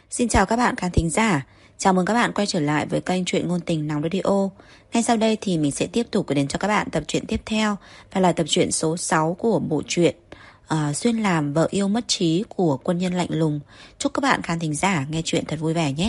Xin chào các bạn khán thính giả. Chào mừng các bạn quay trở lại với kênh Truyện Ngôn Tình Nóng Radio. Ngay sau đây thì mình sẽ tiếp tục gửi đến cho các bạn tập truyện tiếp theo, và là tập truyện số 6 của bộ truyện Xuyên làm vợ yêu mất trí của quân nhân lạnh lùng. Chúc các bạn khán thính giả nghe truyện thật vui vẻ nhé.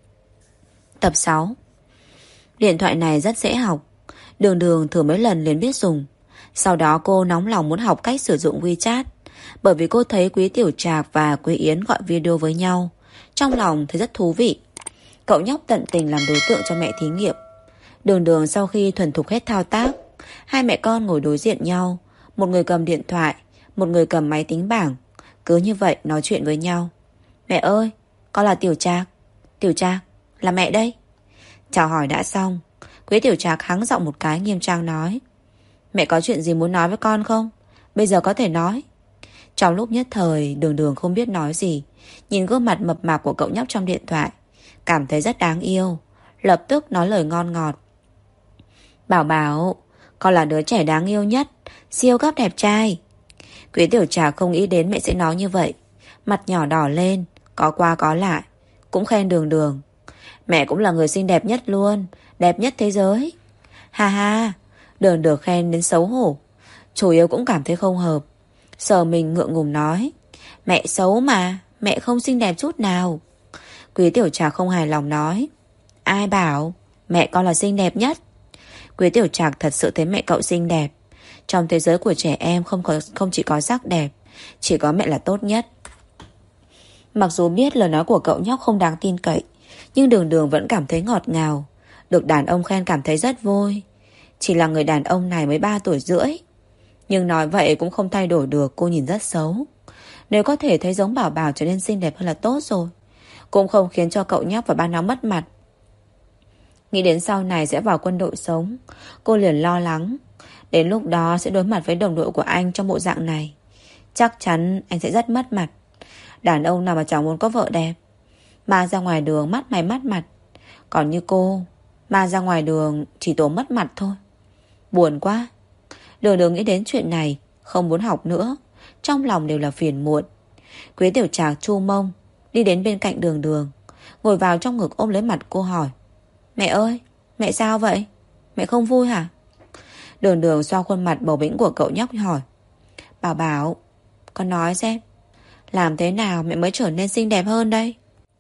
Tập 6. Điện thoại này rất dễ học. Đường thử mấy lần liền biết dùng. Sau đó cô nóng lòng muốn học cách sử dụng WeChat, bởi vì cô thấy Quý Tiểu Trạc và Quý Yến gọi video với nhau. Trong lòng thấy rất thú vị. Cậu nhóc tận tình làm đối tượng cho mẹ thí nghiệm. Đường sau khi thuần thục hết thao tác, hai mẹ con ngồi đối diện nhau. Một người cầm điện thoại, một người cầm máy tính bảng. Cứ như vậy nói chuyện với nhau. Mẹ ơi, con là Tiểu Trạc. Tiểu Trạc, là mẹ đây. Chào hỏi đã xong, Quý Tiểu Trạc hắng giọng một cái nghiêm trang nói: Mẹ có chuyện gì muốn nói với con không? Bây giờ có thể nói. Trong lúc nhất thời Đường không biết nói gì. Nhìn gương mặt mập mạp của cậu nhóc trong điện thoại, cảm thấy rất đáng yêu. Lập tức nói lời ngon ngọt: Bảo Bảo, con là đứa trẻ đáng yêu nhất, siêu cấp đẹp trai. Quý Tiểu Trạc không nghĩ đến mẹ sẽ nói như vậy. Mặt nhỏ đỏ lên, có qua có lại, cũng khen Đường. Mẹ cũng là người xinh đẹp nhất luôn, đẹp nhất thế giới. Ha ha. Đường khen đến xấu hổ. Chủ yếu cũng cảm thấy không hợp. Sờ mình ngượng ngùng nói: Mẹ xấu mà, mẹ không xinh đẹp chút nào. Quý Tiểu Trạc không hài lòng nói: Ai bảo, mẹ con là xinh đẹp nhất. Quý Tiểu Trạc thật sự thấy mẹ cậu xinh đẹp. Trong thế giới của trẻ em không chỉ có sắc đẹp, chỉ có mẹ là tốt nhất. Mặc dù biết lời nói của cậu nhóc không đáng tin cậy, nhưng Đường vẫn cảm thấy ngọt ngào. Được đàn ông khen cảm thấy rất vui. Chỉ là người đàn ông này mới 3 tuổi rưỡi. Nhưng nói vậy cũng không thay đổi được cô nhìn rất xấu. Nếu có thể thấy giống Bảo Bảo trở nên xinh đẹp hơn là tốt rồi, cũng không khiến cho cậu nhóc và ba nó mất mặt. Nghĩ đến sau này sẽ vào quân đội sống, cô liền lo lắng. Đến lúc đó sẽ đối mặt với đồng đội của anh trong bộ dạng này, chắc chắn anh sẽ rất mất mặt. Đàn ông nào mà chẳng muốn có vợ đẹp. Mà ra ngoài đường mắt mày mắt mặt. Còn như cô, mà ra ngoài đường chỉ tổ mất mặt thôi. Buồn quá. Đường nghĩ đến chuyện này, không muốn học nữa. Trong lòng đều là phiền muộn. Quý Tiểu Trạc chu mông đi đến bên cạnh Đường, ngồi vào trong ngực ôm lấy mặt cô hỏi: Mẹ ơi, mẹ sao vậy? Mẹ không vui hả? Đường xoa khuôn mặt bầu bĩnh của cậu nhóc hỏi: Bảo Bảo, con nói xem, làm thế nào mẹ mới trở nên xinh đẹp hơn đây?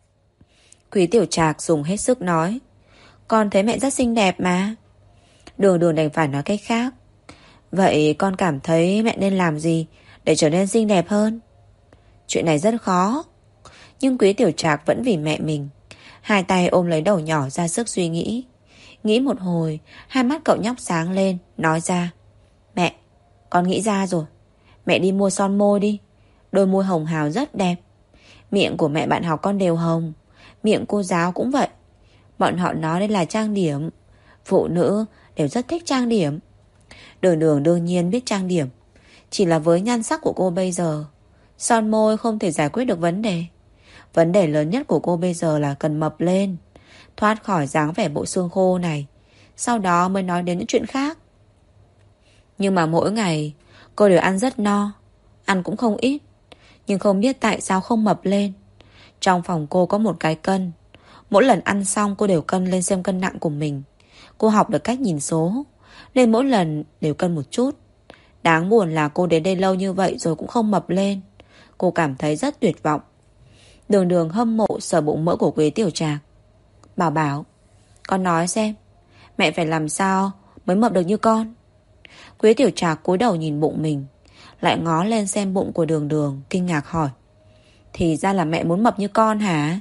Quý Tiểu Trạc dùng hết sức nói: Con thấy mẹ rất xinh đẹp mà. Đường đành phải nói cách khác: Vậy con cảm thấy mẹ nên làm gì để trở nên xinh đẹp hơn? Chuyện này rất khó. Nhưng Quý Tiểu Trạc vẫn vì mẹ mình, hai tay ôm lấy đầu nhỏ ra sức suy nghĩ. Nghĩ một hồi, hai mắt cậu nhóc sáng lên, nói ra: Mẹ, con nghĩ ra rồi. Mẹ đi mua son môi đi. Đôi môi hồng hào rất đẹp. Miệng của mẹ bạn học con đều hồng, miệng cô giáo cũng vậy. Bọn họ nói đây là trang điểm. Phụ nữ đều rất thích trang điểm. Đường đương nhiên biết trang điểm. Chỉ là với nhan sắc của cô bây giờ, son môi không thể giải quyết được vấn đề. Vấn đề lớn nhất của cô bây giờ là cần mập lên, thoát khỏi dáng vẻ bộ xương khô này, sau đó mới nói đến những chuyện khác. Nhưng mà mỗi ngày cô đều ăn rất no, ăn cũng không ít, nhưng không biết tại sao không mập lên. Trong phòng cô có một cái cân. Mỗi lần ăn xong cô đều cân lên xem cân nặng của mình. Cô học được cách nhìn số, nên mỗi lần đều cân một chút. Đáng buồn là cô đến đây lâu như vậy rồi cũng không mập lên. Cô cảm thấy rất tuyệt vọng. Đường hâm mộ sờ bụng mỡ của Quý Tiểu Trạc. Bảo Bảo, con nói xem, mẹ phải làm sao mới mập được như con? Quý Tiểu Trạc cúi đầu nhìn bụng mình, lại ngó lên xem bụng của Đường, kinh ngạc hỏi: Thì ra là mẹ muốn mập như con hả?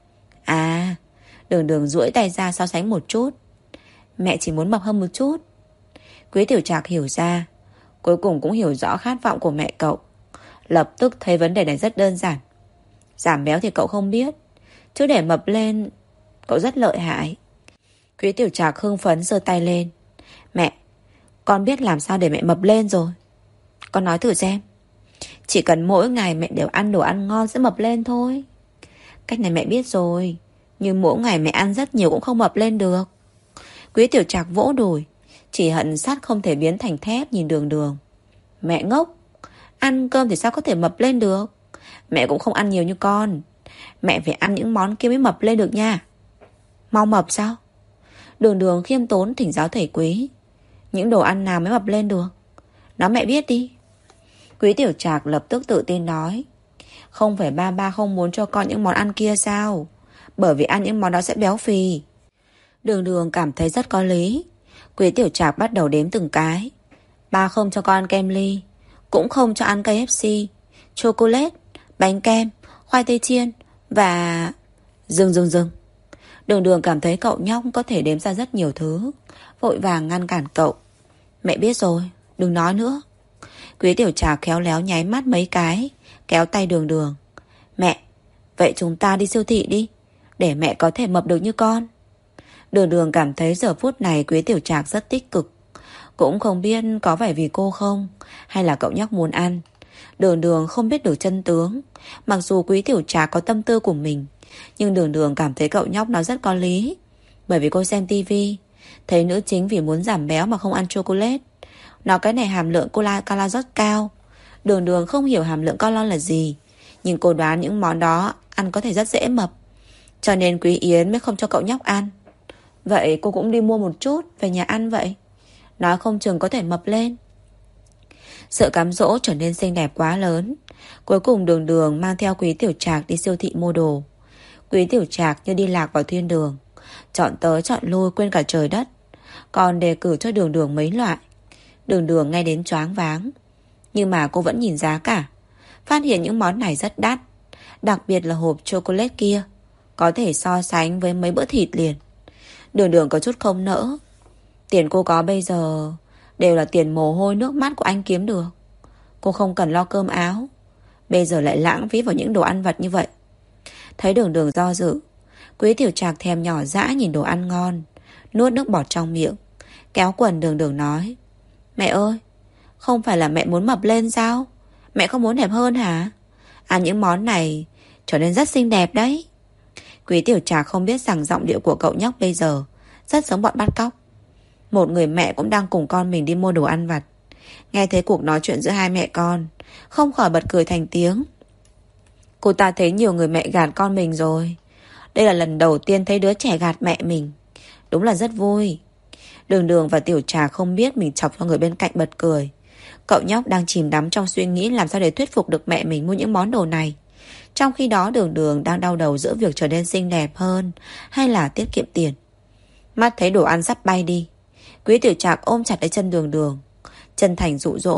À. Đường duỗi tay ra so sánh một chút. Mẹ chỉ muốn mập hơn một chút. Quý Tiểu Trạc hiểu ra. Cuối cùng cũng hiểu rõ khát vọng của mẹ cậu. Lập tức thấy vấn đề này rất đơn giản. Giảm béo thì cậu không biết, chứ để mập lên cậu rất lợi hại. Quý Tiểu Trạc hưng phấn giơ tay lên: Mẹ, con biết làm sao để mẹ mập lên rồi. Con nói thử xem. Chỉ cần mỗi ngày mẹ đều ăn đồ ăn ngon sẽ mập lên thôi. Cách này mẹ biết rồi, nhưng mỗi ngày mẹ ăn rất nhiều cũng không mập lên được. Quý Tiểu Trạc vỗ đùi, chỉ hận sắt không thể biến thành thép nhìn Đường. Mẹ ngốc, ăn cơm thì sao có thể mập lên được. Mẹ cũng không ăn nhiều như con. Mẹ phải ăn những món kia mới mập lên được nha. Mau mập sao? Đường Đường khiêm tốn thỉnh giáo thầy Quý. Những đồ ăn nào mới mập lên được? Nói mẹ biết đi. Quý Tiểu Trạc lập tức tự tin nói. Không phải ba không muốn cho con những món ăn kia sao? Bởi vì ăn những món đó sẽ béo phì. Đường Đường cảm thấy rất có lý. Quý Tiểu Trạc bắt đầu đếm từng cái. Ba không cho con ăn kem ly, cũng không cho ăn KFC, chocolate, bánh kem, khoai tây chiên và... Dừng. Đường Đường cảm thấy cậu nhóc có thể đếm ra rất nhiều thứ, vội vàng ngăn cản cậu. Mẹ biết rồi, đừng nói nữa. Quý Tiểu Trạc khéo léo nháy mắt mấy cái, kéo tay Đường Đường. Mẹ, vậy chúng ta đi siêu thị đi, để mẹ có thể mập được như con. Đường Đường cảm thấy giờ phút này Quý Tiểu Trạc rất tích cực. Cũng không biết có phải vì cô không, hay là cậu nhóc muốn ăn. Đường Đường không biết được chân tướng. Mặc dù Quý Tiểu Trạc có tâm tư của mình, nhưng Đường Đường cảm thấy cậu nhóc nó rất có lý. Bởi vì cô xem tivi, thấy nữ chính vì muốn giảm béo mà không ăn chocolate. Nó cái này hàm lượng calo rất cao. Đường Đường không hiểu hàm lượng calo là gì, nhưng cô đoán những món đó ăn có thể rất dễ mập. Cho nên Quý Yến mới không cho cậu nhóc ăn. Vậy cô cũng đi mua một chút về nhà ăn vậy. Nói không chừng có thể mập lên. Sự cám dỗ trở nên xinh đẹp quá lớn. Cuối cùng Đường Đường mang theo Quý Tiểu Trạc đi siêu thị mua đồ. Quý Tiểu Trạc như đi lạc vào thiên đường, chọn tới chọn lui quên cả trời đất. Còn đề cử cho Đường Đường mấy loại. Đường Đường nghe đến choáng váng. Nhưng mà cô vẫn nhìn giá cả, phát hiện những món này rất đắt. Đặc biệt là hộp chocolate kia, có thể so sánh với mấy bữa thịt liền. Đường Đường có chút không nỡ. Tiền cô có bây giờ đều là tiền mồ hôi nước mắt của anh kiếm được. Cô không cần lo cơm áo, bây giờ lại lãng phí vào những đồ ăn vặt như vậy. Thấy Đường Đường do dự, Quý Tiểu Trạc thèm nhỏ dã nhìn đồ ăn ngon, nuốt nước bọt trong miệng, kéo quần Đường Đường nói. Mẹ ơi, không phải là mẹ muốn mập lên sao? Mẹ không muốn đẹp hơn hả? Ăn những món này trở nên rất xinh đẹp đấy. Quý Tiểu Trạc không biết rằng giọng điệu của cậu nhóc bây giờ rất giống bọn bắt cóc. Một người mẹ cũng đang cùng con mình đi mua đồ ăn vặt. Nghe thấy cuộc nói chuyện giữa hai mẹ con, không khỏi bật cười thành tiếng. Cô ta thấy nhiều người mẹ gạt con mình rồi. Đây là lần đầu tiên thấy đứa trẻ gạt mẹ mình. Đúng là rất vui. Đường Đường và Tiểu Trà không biết mình chọc cho người bên cạnh bật cười. Cậu nhóc đang chìm đắm trong suy nghĩ làm sao để thuyết phục được mẹ mình mua những món đồ này. Trong khi đó Đường Đường đang đau đầu giữa việc trở nên xinh đẹp hơn hay là tiết kiệm tiền. Mắt thấy đồ ăn sắp bay đi, Quý Tiểu Trạc ôm chặt lấy chân Đường Đường, chân thành dụ dỗ.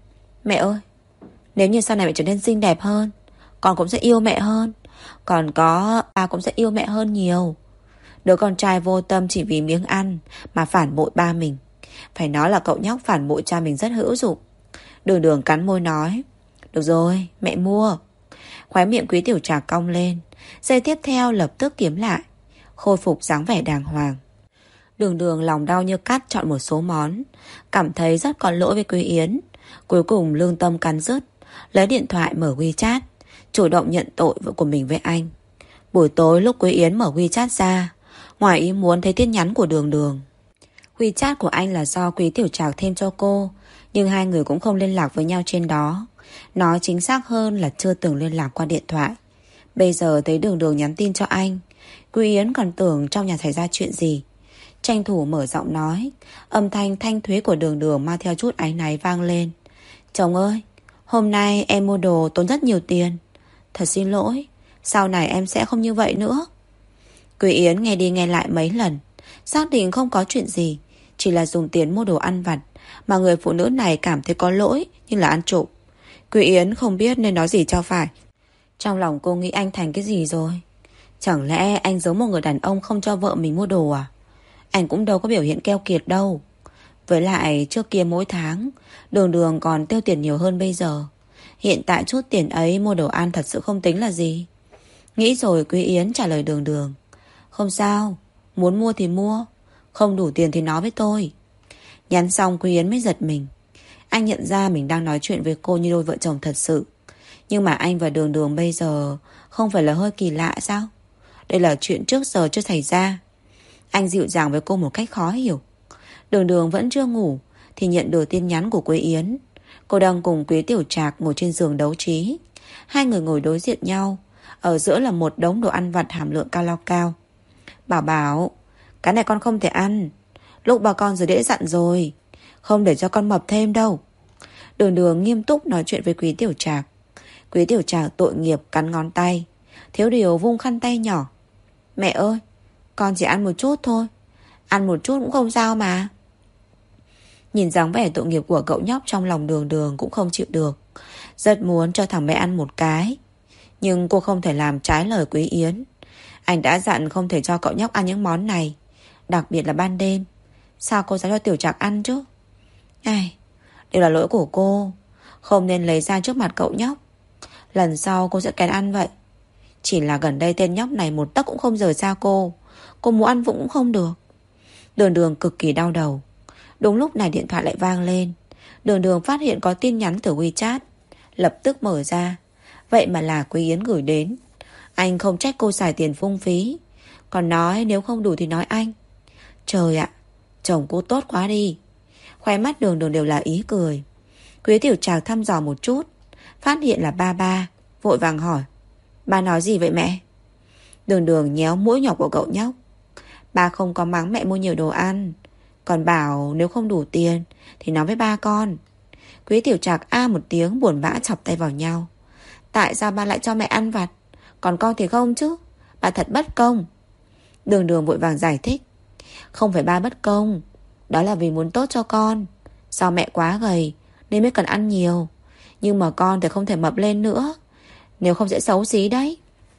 Mẹ ơi, nếu như sau này mẹ trở nên xinh đẹp hơn, con cũng sẽ yêu mẹ hơn. Còn có ba cũng sẽ yêu mẹ hơn nhiều. Đứa con trai vô tâm chỉ vì miếng ăn mà phản bội ba mình. Phải nói là cậu nhóc phản bội cha mình rất hữu dụng. Đường Đường cắn môi nói. Được rồi, mẹ mua. Khóe miệng Quý Tiểu Trạc cong lên. Giây tiếp theo lập tức kiếm lại, khôi phục dáng vẻ đàng hoàng. Đường Đường lòng đau như cắt chọn một số món, cảm thấy rất có lỗi với Quý Yến. Cuối cùng lương tâm cắn rứt, lấy điện thoại mở WeChat, chủ động nhận tội của mình với anh. Buổi tối lúc Quý Yến mở WeChat ra, ngoài ý muốn thấy tin nhắn của Đường Đường. WeChat của anh là do Quý Tiểu Trạc thêm cho cô, nhưng hai người cũng không liên lạc với nhau trên đó. Nói chính xác hơn là chưa từng liên lạc qua điện thoại. Bây giờ thấy Đường Đường nhắn tin cho anh, Quý Yến còn tưởng trong nhà xảy ra chuyện gì. Tranh thủ mở giọng nói, âm thanh thanh thuế của Đường Đường mang theo chút áy náy vang lên. Chồng ơi, hôm nay em mua đồ tốn rất nhiều tiền. Thật xin lỗi, sau này em sẽ không như vậy nữa. Quý Yến nghe đi nghe lại mấy lần, xác định không có chuyện gì, chỉ là dùng tiền mua đồ ăn vặt mà người phụ nữ này cảm thấy có lỗi như là ăn trộm. Quý Yến không biết nên nói gì cho phải. Trong lòng cô nghĩ anh thành cái gì rồi? Chẳng lẽ anh giống một người đàn ông không cho vợ mình mua đồ à? Anh cũng đâu có biểu hiện keo kiệt đâu. Với lại trước kia mỗi tháng Đường Đường còn tiêu tiền nhiều hơn bây giờ. Hiện tại chút tiền ấy mua đồ ăn thật sự không tính là gì. Nghĩ rồi Quý Yến trả lời Đường Đường. Không sao, muốn mua thì mua, không đủ tiền thì nói với tôi. Nhắn xong Quý Yến mới giật mình. Anh nhận ra mình đang nói chuyện với cô như đôi vợ chồng thật sự. Nhưng mà anh và Đường Đường bây giờ không phải là hơi kỳ lạ sao? Đây là chuyện trước giờ chưa xảy ra. Anh dịu dàng với cô một cách khó hiểu. Đường Đường vẫn chưa ngủ thì nhận được tin nhắn của Quý Yến. Cô đang cùng Quý Tiểu Trạc ngồi trên giường đấu trí. Hai người ngồi đối diện nhau, Ở giữa là một đống đồ ăn vặt hàm lượng calo cao. Bảo Bảo, cái này con không thể ăn. Lúc bà con rồi đễ dặn rồi, không để cho con mập thêm đâu. Đường Đường nghiêm túc nói chuyện với Quý Tiểu Trạc. Quý Tiểu Trạc tội nghiệp cắn ngón tay, thiếu điều vung khăn tay nhỏ. Mẹ ơi, con chỉ ăn một chút thôi. Ăn một chút cũng không sao mà. Nhìn dáng vẻ tội nghiệp của cậu nhóc, trong lòng Đường Đường cũng không chịu được. Rất muốn cho thằng bé ăn một cái, nhưng cô không thể làm trái lời Quý Yến. Anh đã dặn không thể cho cậu nhóc ăn những món này, đặc biệt là ban đêm. Sao cô dám cho Tiểu Trạc ăn chứ? Ai, đều là lỗi của cô, không nên lấy ra trước mặt cậu nhóc. Lần sau cô sẽ kén ăn vậy. Chỉ là gần đây tên nhóc này một tấc cũng không rời xa cô. Cô muốn ăn vụng cũng không được. Đường Đường cực kỳ đau đầu. Đúng lúc này điện thoại lại vang lên. Đường Đường phát hiện có tin nhắn từ WeChat, lập tức mở ra. Vậy mà là Quý Yến gửi đến. Anh không trách cô xài tiền phung phí, còn nói nếu không đủ thì nói anh. Trời ạ, chồng cô tốt quá đi. Khóe mắt Đường Đường đều là ý cười. Quý Tiểu Trạc thăm dò một chút, phát hiện là ba, vội vàng hỏi. Ba nói gì vậy mẹ? Đường Đường nhéo mũi nhỏ của cậu nhóc. Ba không có mắng mẹ mua nhiều đồ ăn, còn bảo nếu không đủ tiền thì nói với ba con. Quý Tiểu Trạc a một tiếng buồn bã chọc tay vào nhau. Tại sao ba lại cho mẹ ăn vặt, còn con thì không chứ? Ba thật bất công. Đường Đường vội vàng giải thích. Không phải ba bất công, đó là vì muốn tốt cho con. Do mẹ quá gầy nên mới cần ăn nhiều, nhưng mà con thì không thể mập lên nữa, nếu không sẽ xấu xí đấy.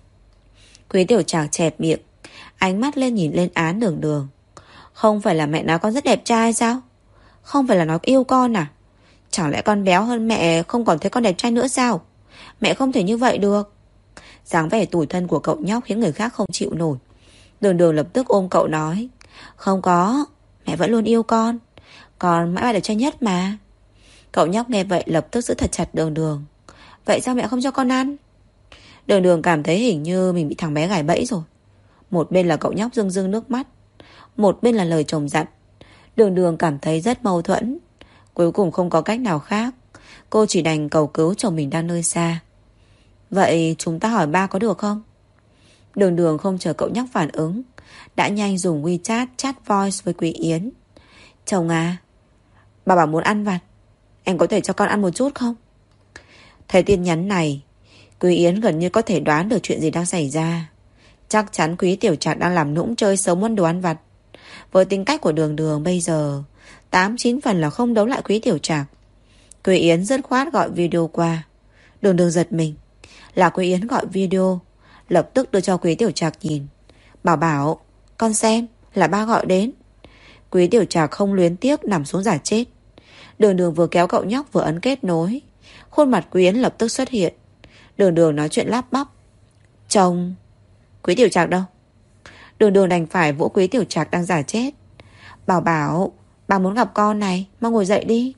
Quý Tiểu Trạc chẹp miệng, ánh mắt lên nhìn lên án Đường Đường. Không phải là mẹ nói con rất đẹp trai sao? Không phải là nói yêu con à? Chẳng lẽ con béo hơn mẹ không còn thấy con đẹp trai nữa sao? Mẹ không thể như vậy được. Dáng vẻ tủi thân của cậu nhóc khiến người khác không chịu nổi. Đường Đường lập tức ôm cậu nói. Không có, mẹ vẫn luôn yêu con mãi mãi đẹp trai nhất mà. Cậu nhóc nghe vậy lập tức giữ thật chặt Đường Đường. Vậy sao mẹ không cho con ăn? Đường Đường cảm thấy hình như mình bị thằng bé gài bẫy rồi. Một bên là cậu nhóc rưng rưng nước mắt, một bên là lời chồng dặn. Đường Đường cảm thấy rất mâu thuẫn. Cuối cùng không có cách nào khác, cô chỉ đành cầu cứu chồng mình đang nơi xa. Vậy chúng ta hỏi ba có được không? Đường Đường không chờ cậu nhóc phản ứng, đã nhanh dùng WeChat chat voice với Quý Yến. Chồng à, bà bảo muốn ăn vặt, em có thể cho con ăn một chút không? Thấy tin nhắn này, Quý Yến gần như có thể đoán được chuyện gì đang xảy ra. Chắc chắn Quý Tiểu Trạc đang làm nũng chơi xấu muốn đồ ăn vặt. Với tính cách của Đường Đường bây giờ, 8-9 phần là không đấu lại Quý Tiểu Trạc. Quý Yến dứt khoát gọi video qua. Đường Đường giật mình, là Quý Yến gọi video, lập tức đưa cho Quý Tiểu Trạc nhìn. Bảo, con xem, là ba gọi đến. Quý Tiểu Trạc không luyến tiếc nằm xuống giả chết. Đường Đường vừa kéo cậu nhóc vừa ấn kết nối. Khuôn mặt Quý Yến lập tức xuất hiện. Đường Đường nói chuyện lắp bắp. Chồng, Quý Tiểu Trạc đâu? Đường Đường đành phải vỗ Quý Tiểu Trạc đang giả chết. Bảo, bà muốn gặp con này, mau ngồi dậy đi.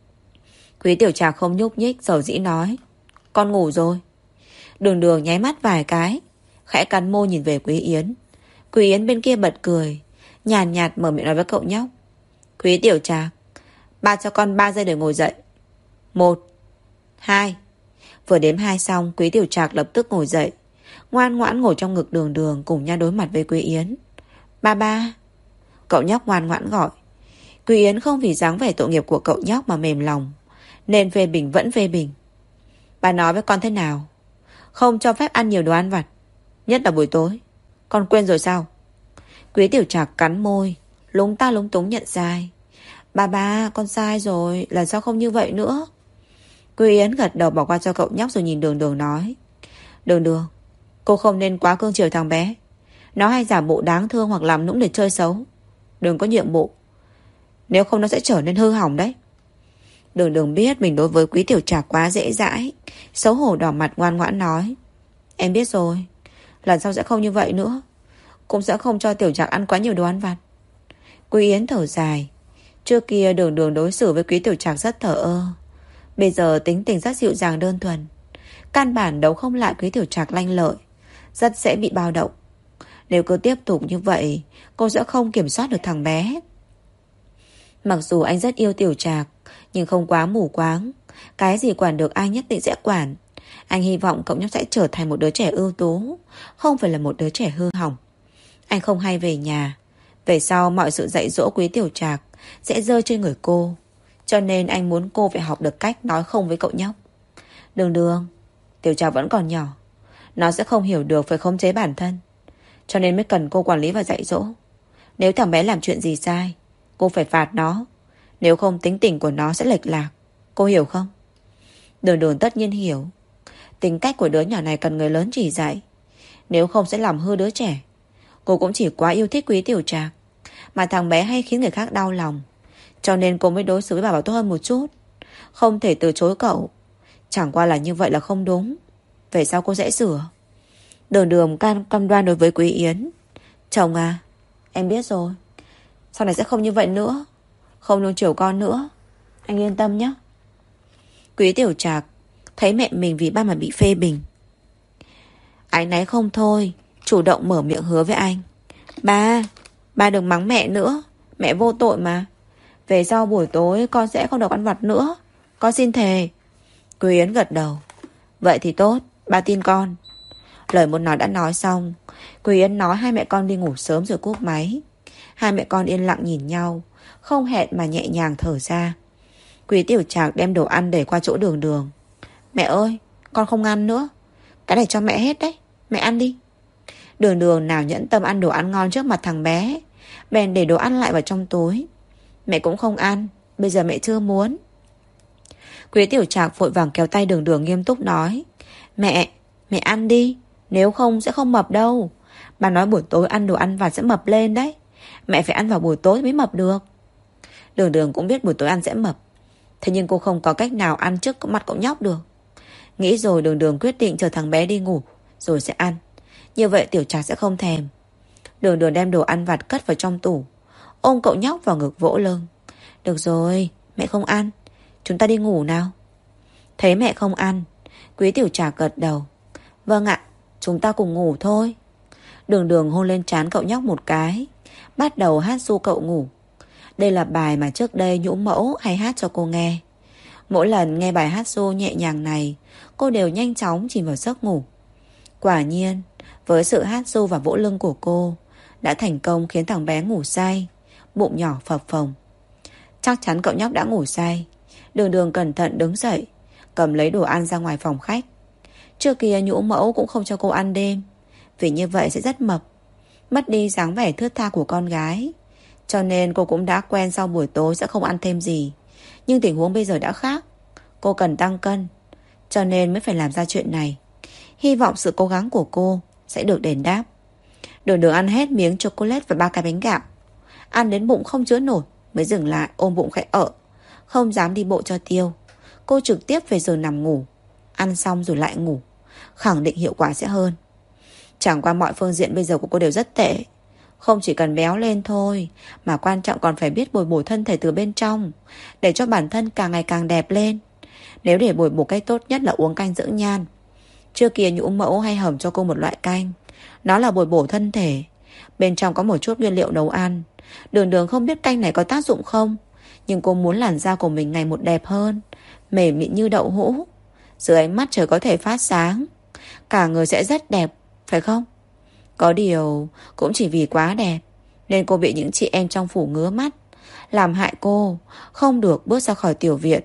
Quý Tiểu Trạc không nhúc nhích, dầu dĩ nói. Con ngủ rồi. Đường Đường nháy mắt vài cái, khẽ cắn môi nhìn về Quý Yến. Quý Yến bên kia bật cười, nhàn nhạt mở miệng nói với cậu nhóc. Quý Tiểu Trạc, ba cho con 3 giây để ngồi dậy. 1, 2. Vừa đếm 2 xong, Quý Tiểu Trạc lập tức ngồi dậy, ngoan ngoãn ngồi trong ngực Đường Đường, cùng nhau đối mặt với Quý Yến. Ba. Cậu nhóc ngoan ngoãn gọi. Quý Yến không vì dáng vẻ tội nghiệp của cậu nhóc mà mềm lòng, nên phê bình vẫn phê bình. Bà nói với con thế nào? Không cho phép ăn nhiều đồ ăn vặt, nhất là buổi tối. Con quên rồi sao? Quý Tiểu Trạc cắn môi, lúng ta lúng túng nhận sai. Ba, con sai rồi, lần sau không như vậy nữa. Quý Yến gật đầu bỏ qua cho cậu nhóc rồi nhìn Đường Đường nói. Đường, cô không nên quá cương chiều thằng bé. Nó hay giả bộ đáng thương hoặc làm nũng để chơi xấu. Đừng có nhượng bộ, nếu không nó sẽ trở nên hư hỏng đấy. Đường biết mình đối với Quý Tiểu Trạc quá dễ dãi, xấu hổ đỏ mặt ngoan ngoãn nói. Em biết rồi, lần sau sẽ không như vậy nữa. Cũng sẽ không cho Tiểu Trạc ăn quá nhiều đồ ăn vặt. Quý Yến thở dài. Trước kia Đường đối xử với Quý Tiểu Trạc rất thờ ơ, bây giờ tính tình rất dịu dàng đơn thuần, căn bản đấu không lại Quý Tiểu Trạc lanh lợi, rất dễ bị bao động. Nếu cứ tiếp tục như vậy, cô sẽ không kiểm soát được thằng bé. Mặc dù anh rất yêu Tiểu Trạc, nhưng không quá mù quáng. Cái gì quản được anh nhất định sẽ quản. Anh hy vọng cậu nhóc sẽ trở thành một đứa trẻ ưu tú, không phải là một đứa trẻ hư hỏng. Anh không hay về nhà. Về sau mọi sự dạy dỗ Quý Tiểu Trạc sẽ rơi trên người cô. Cho nên anh muốn cô phải học được cách nói không với cậu nhóc. Đường Đường, Tiểu Trạc vẫn còn nhỏ, nó sẽ không hiểu được phải khống chế bản thân. Cho nên mới cần cô quản lý và dạy dỗ. Nếu thằng bé làm chuyện gì sai, cô phải phạt nó. Nếu không tính tình của nó sẽ lệch lạc. Cô hiểu không? Đường Đường tất nhiên hiểu. Tính cách của đứa nhỏ này cần người lớn chỉ dạy. Nếu không sẽ làm hư đứa trẻ. Cô cũng chỉ quá yêu thích Quý Tiểu Trạc, mà thằng bé hay khiến người khác đau lòng. Cho nên cô mới đối xử với bà bảo tốt hơn một chút. Không thể từ chối cậu. Chẳng qua là như vậy là không đúng. Về sau cô sẽ sửa. Đường Đường cam đoan đối với Quý Yến. Chồng à, em biết rồi. Sau này sẽ không như vậy nữa. Không nuông chiều con nữa. Anh yên tâm nhé. Quý Tiểu Trạc thấy mẹ mình vì ba mà bị phê bình, áy náy không thôi, chủ động mở miệng hứa với anh. Ba đừng mắng mẹ nữa. Mẹ vô tội mà. Về sau buổi tối con sẽ không được ăn vặt nữa. Con xin thề. Quý Yến gật đầu. Vậy thì tốt, ba tin con. Lời muốn nói đã nói xong. Quý Yến nói hai mẹ con đi ngủ sớm rồi cúp máy. Hai mẹ con yên lặng nhìn nhau, không hẹn mà nhẹ nhàng thở ra. Quý Tiểu Trạc đem đồ ăn để qua chỗ Đường Đường. Mẹ ơi, con không ăn nữa. Cái này cho mẹ hết đấy. Mẹ ăn đi. Đường Đường nào nhẫn tâm ăn đồ ăn ngon trước mặt thằng bé, bèn để đồ ăn lại vào trong túi. Mẹ cũng không ăn. Bây giờ mẹ chưa muốn. Quý Tiểu Trạc vội vàng kéo tay Đường Đường nghiêm túc nói. Mẹ ăn đi. Nếu không sẽ không mập đâu. Bà nói buổi tối ăn đồ ăn vặt sẽ mập lên đấy. Mẹ phải ăn vào buổi tối mới mập được. Đường Đường cũng biết buổi tối ăn sẽ mập. Thế nhưng cô không có cách nào ăn trước mặt cậu nhóc được. Nghĩ rồi Đường Đường quyết định chờ thằng bé đi ngủ rồi sẽ ăn. Như vậy Tiểu Trạc sẽ không thèm. Đường Đường đem đồ ăn vặt cất vào trong tủ, ôm cậu nhóc vào ngực vỗ lưng. Được rồi, mẹ không ăn. Chúng ta đi ngủ nào. Thấy mẹ không ăn, Quý Tiểu Trạc gật đầu. Vâng ạ, chúng ta cùng ngủ thôi. Đường Đường hôn lên trán cậu nhóc một cái, bắt đầu hát ru cậu ngủ. Đây là bài mà trước đây Nhũ Mẫu hay hát cho cô nghe. Mỗi lần nghe bài hát ru nhẹ nhàng này, cô đều nhanh chóng chìm vào giấc ngủ. Quả nhiên, với sự hát ru và vỗ lưng của cô, đã thành công khiến thằng bé ngủ say, bụng nhỏ phập phồng. Chắc chắn cậu nhóc đã ngủ say. Đường Đường cẩn thận đứng dậy, cầm lấy đồ ăn ra ngoài phòng khách. Trước kia Nhũ Mẫu cũng không cho cô ăn đêm, vì như vậy sẽ rất mập, mất đi dáng vẻ thướt tha của con gái. Cho nên cô cũng đã quen sau buổi tối sẽ không ăn thêm gì. Nhưng tình huống bây giờ đã khác. Cô cần tăng cân, cho nên mới phải làm ra chuyện này. Hy vọng sự cố gắng của cô sẽ được đền đáp. Đường Đường ăn hết miếng chocolate và 3 cái bánh gạo. Ăn đến bụng không chứa nổi mới dừng lại ôm bụng khẽ ợ. Không dám đi bộ cho tiêu. Cô trực tiếp về giường nằm ngủ. Ăn xong rồi lại ngủ. Khẳng định hiệu quả sẽ hơn. Chẳng qua mọi phương diện bây giờ của cô đều rất tệ. Không chỉ cần béo lên thôi, mà quan trọng còn phải biết bồi bổ thân thể từ bên trong, để cho bản thân càng ngày càng đẹp lên. Nếu để bồi bổ cách tốt nhất là uống canh dưỡng nhan. Trước kia Nhũ Mẫu hay hầm cho cô một loại canh. Nó là bồi bổ thân thể. Bên trong có một chút nguyên liệu nấu ăn. Đường Đường không biết canh này có tác dụng không, nhưng cô muốn làn da của mình ngày một đẹp hơn, mềm mịn như đậu hũ. Dưới ánh mắt trời có thể phát sáng, cả người sẽ rất đẹp, phải không? Có điều cũng chỉ vì quá đẹp nên cô bị những chị em trong phủ ngứa mắt, làm hại cô không được bước ra khỏi tiểu viện.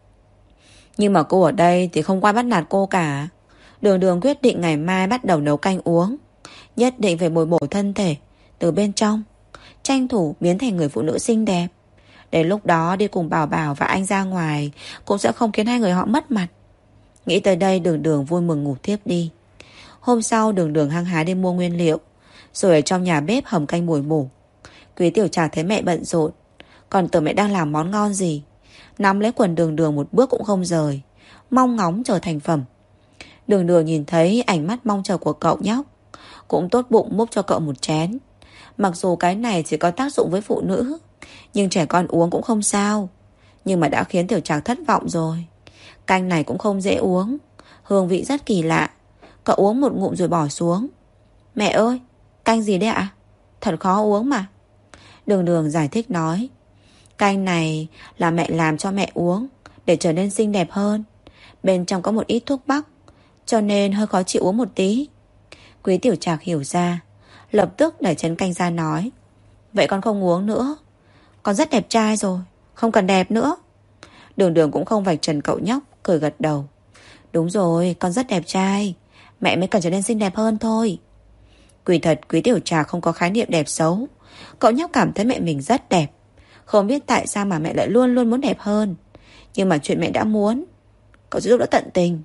Nhưng mà cô ở đây thì không ai bắt nạt cô cả. Đường Đường quyết định ngày mai bắt đầu nấu canh uống. Nhất định phải bồi bổ thân thể từ bên trong, tranh thủ biến thành người phụ nữ xinh đẹp. Đến lúc đó đi cùng Bảo Bảo và anh ra ngoài cũng sẽ không khiến hai người họ mất mặt. Nghĩ tới đây Đường Đường vui mừng ngủ tiếp đi. Hôm sau Đường Đường hăng hái đi mua nguyên liệu, rồi ở trong nhà bếp hầm canh bồi bổ. Quý Tiểu Trạc thấy mẹ bận rộn, còn tưởng mẹ đang làm món ngon gì, nắm lấy quần Đường Đường một bước cũng không rời, mong ngóng chờ thành phẩm. Đường Đường nhìn thấy ánh mắt mong chờ của cậu nhóc, cũng tốt bụng múc cho cậu một chén. Mặc dù cái này chỉ có tác dụng với phụ nữ, nhưng trẻ con uống cũng không sao. Nhưng mà đã khiến Tiểu Trạc thất vọng rồi. Canh này cũng không dễ uống, hương vị rất kỳ lạ. Cậu uống một ngụm rồi bỏ xuống. Mẹ ơi, canh gì đấy ạ? Thật khó uống mà. Đường Đường giải thích nói. Canh này là mẹ làm cho mẹ uống, để trở nên xinh đẹp hơn. Bên trong có một ít thuốc bắc, cho nên hơi khó chịu uống một tí. Quý Tiểu Trạc hiểu ra, lập tức đẩy chén canh ra nói: Vậy con không uống nữa, con rất đẹp trai rồi, không cần đẹp nữa. Đường Đường cũng không vạch trần cậu nhóc, cười gật đầu: Đúng rồi, con rất đẹp trai, mẹ mới cần trở nên xinh đẹp hơn thôi. Kỳ thật Quý Tiểu Trạc không có khái niệm đẹp xấu. Cậu nhóc cảm thấy mẹ mình rất đẹp, không biết tại sao mà mẹ lại luôn luôn muốn đẹp hơn. Nhưng mà chuyện mẹ đã muốn, cậu sẽ giúp đỡ tận tình.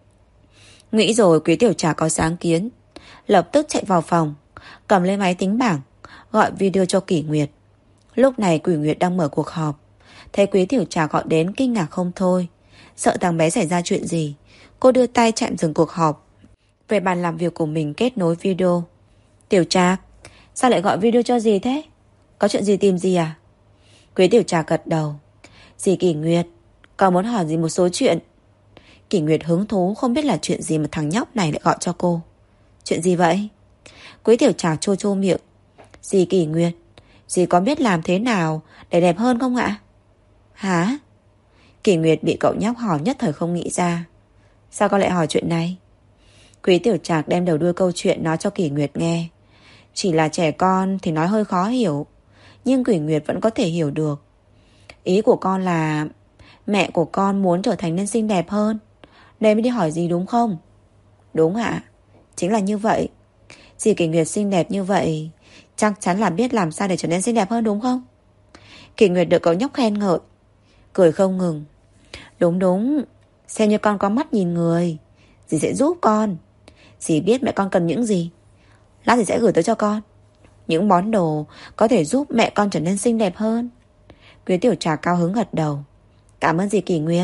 Nghĩ rồi Quý Tiểu Trạc có sáng kiến, lập tức chạy vào phòng, cầm lên máy tính bảng, gọi video cho Kỷ Nguyệt. Lúc này Kỷ Nguyệt đang mở cuộc họp, thấy Quý Tiểu Trạc gọi đến kinh ngạc không thôi. Sợ thằng bé xảy ra chuyện gì, cô đưa tay chạm dừng cuộc họp, về bàn làm việc của mình kết nối video. Tiểu Trạc, sao lại gọi video cho dì thế? Có chuyện gì tìm gì à? Quý Tiểu Trạc gật đầu. Dì Kỷ Nguyệt, con muốn hỏi dì một số chuyện. Kỷ Nguyệt hứng thú không biết là chuyện gì mà thằng nhóc này lại gọi cho cô. Chuyện gì vậy? Quý Tiểu Trạc chô chô miệng. Dì Kỷ Nguyệt, dì có biết làm thế nào để đẹp hơn không ạ? Hả? Kỷ Nguyệt bị cậu nhóc hỏi nhất thời không nghĩ ra. Sao con lại hỏi chuyện này? Quý Tiểu Trạc đem đầu đuôi câu chuyện nói cho Kỷ Nguyệt nghe. Chỉ là trẻ con thì nói hơi khó hiểu, nhưng Kỷ Nguyệt vẫn có thể hiểu được. Ý của con là mẹ của con muốn trở thành nên xinh đẹp hơn, nên mới đi hỏi gì đúng không? Đúng ạ, chính là như vậy. Dì Kỷ Nguyệt xinh đẹp như vậy, chắc chắn là biết làm sao để trở nên xinh đẹp hơn đúng không? Kỷ Nguyệt được cậu nhóc khen ngợi, cười không ngừng. Đúng đúng, xem như con có mắt nhìn người, dì sẽ giúp con. Dì biết mẹ con cần những gì, lát dì sẽ gửi tới cho con những món đồ có thể giúp mẹ con trở nên xinh đẹp hơn. Quý Tiểu Trạc cao hứng gật đầu. Cảm ơn dì Kỷ Nguyệt.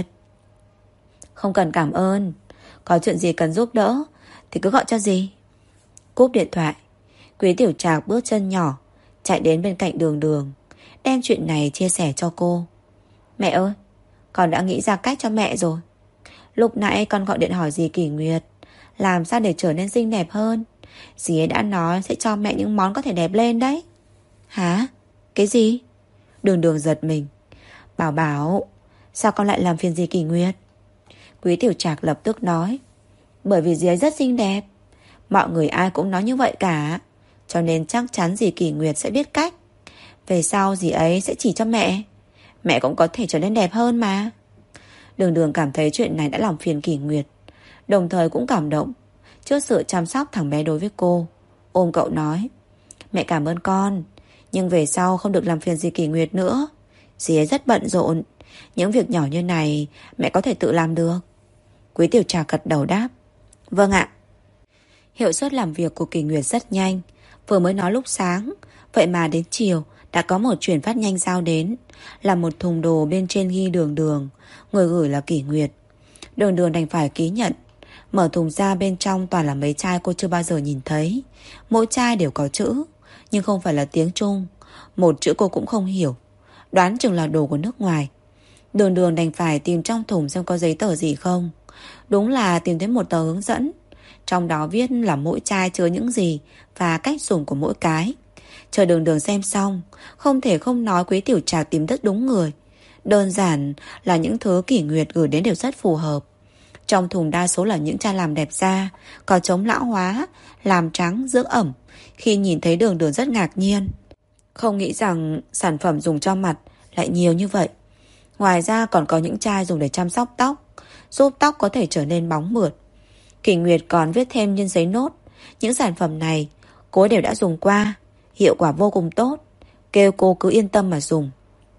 Không cần cảm ơn, có chuyện gì cần giúp đỡ thì cứ gọi cho dì. Cúp điện thoại, Quý Tiểu Trạc bước chân nhỏ chạy đến bên cạnh Đường Đường, đem chuyện này chia sẻ cho cô. Mẹ ơi, con đã nghĩ ra cách cho mẹ rồi. Lúc nãy con gọi điện hỏi dì Kỷ Nguyệt làm sao để trở nên xinh đẹp hơn. Dì ấy đã nói sẽ cho mẹ những món có thể đẹp lên đấy. Hả? Cái gì? Đường Đường giật mình. Bảo Bảo, sao con lại làm phiền dì Kỷ Nguyệt? Quý Tiểu Trạc lập tức nói. Bởi vì dì ấy rất xinh đẹp, mọi người ai cũng nói như vậy cả, cho nên chắc chắn dì Kỷ Nguyệt sẽ biết cách. Về sau dì ấy sẽ chỉ cho mẹ, mẹ cũng có thể trở nên đẹp hơn mà. Đường Đường cảm thấy chuyện này đã làm phiền Kỷ Nguyệt, đồng thời cũng cảm động trước sự chăm sóc thằng bé đối với cô. Ôm cậu nói. Mẹ cảm ơn con, nhưng về sau không được làm phiền dì Kỷ Nguyệt nữa. Dì ấy rất bận rộn, những việc nhỏ như này mẹ có thể tự làm được. Quý Tiểu Trạc gật đầu đáp. Vâng ạ. Hiệu suất làm việc của Kỷ Nguyệt rất nhanh. Vừa mới nói lúc sáng, vậy mà đến chiều đã có một chuyển phát nhanh giao đến, là một thùng đồ bên trên ghi Đường Đường, người gửi là Kỷ Nguyệt. Đường Đường đành phải ký nhận. Mở thùng ra, bên trong toàn là mấy chai cô chưa bao giờ nhìn thấy. Mỗi chai đều có chữ, nhưng không phải là tiếng Trung. Một chữ cô cũng không hiểu, đoán chừng là đồ của nước ngoài. Đường Đường đành phải tìm trong thùng xem có giấy tờ gì không. Đúng là tìm thấy một tờ hướng dẫn, trong đó viết là mỗi chai chứa những gì và cách dùng của mỗi cái. Chờ Đường Đường xem xong, không thể không nói Quý Tiểu Trạc tìm rất đúng người. Đơn giản là những thứ Kỷ Nguyệt gửi đến đều rất phù hợp. Trong thùng đa số là những chai làm đẹp da, có chống lão hóa, làm trắng, dưỡng ẩm. Khi nhìn thấy Đường Đường rất ngạc nhiên, không nghĩ rằng sản phẩm dùng cho mặt lại nhiều như vậy. Ngoài ra còn có những chai dùng để chăm sóc tóc, giúp tóc có thể trở nên bóng mượt. Kỷ Nguyệt còn viết thêm trên giấy nốt, những sản phẩm này cô đều đã dùng qua, hiệu quả vô cùng tốt, kêu cô cứ yên tâm mà dùng.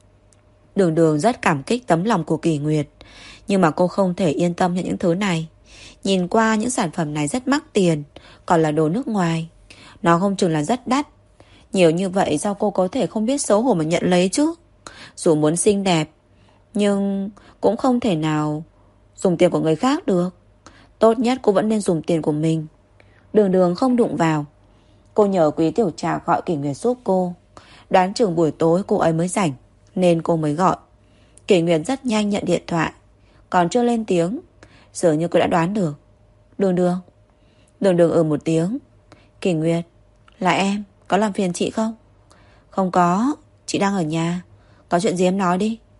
Đường Đường rất cảm kích tấm lòng của Kỷ Nguyệt, nhưng mà cô không thể yên tâm nhận những thứ này. Nhìn qua những sản phẩm này rất mắc tiền, còn là đồ nước ngoài, nó không chừng là rất đắt. Nhiều như vậy sao cô có thể không biết xấu hổ mà nhận lấy chứ? Dù muốn xinh đẹp, nhưng cũng không thể nào dùng tiền của người khác được. Tốt nhất cô vẫn nên dùng tiền của mình. Đường Đường không đụng vào. Cô nhờ Quý Tiểu Trạc gọi Kỷ Nguyệt giúp cô. Đoán chừng buổi tối cô ấy mới rảnh, nên cô mới gọi. Kỷ Nguyệt rất nhanh nhận điện thoại, còn chưa lên tiếng, dường như cô đã đoán được. Đường Đường. Đường Đường một tiếng. Kỷ Nguyệt, là em, có làm phiền chị không? Không có, chị đang ở nhà. Có chuyện gì em nói đi.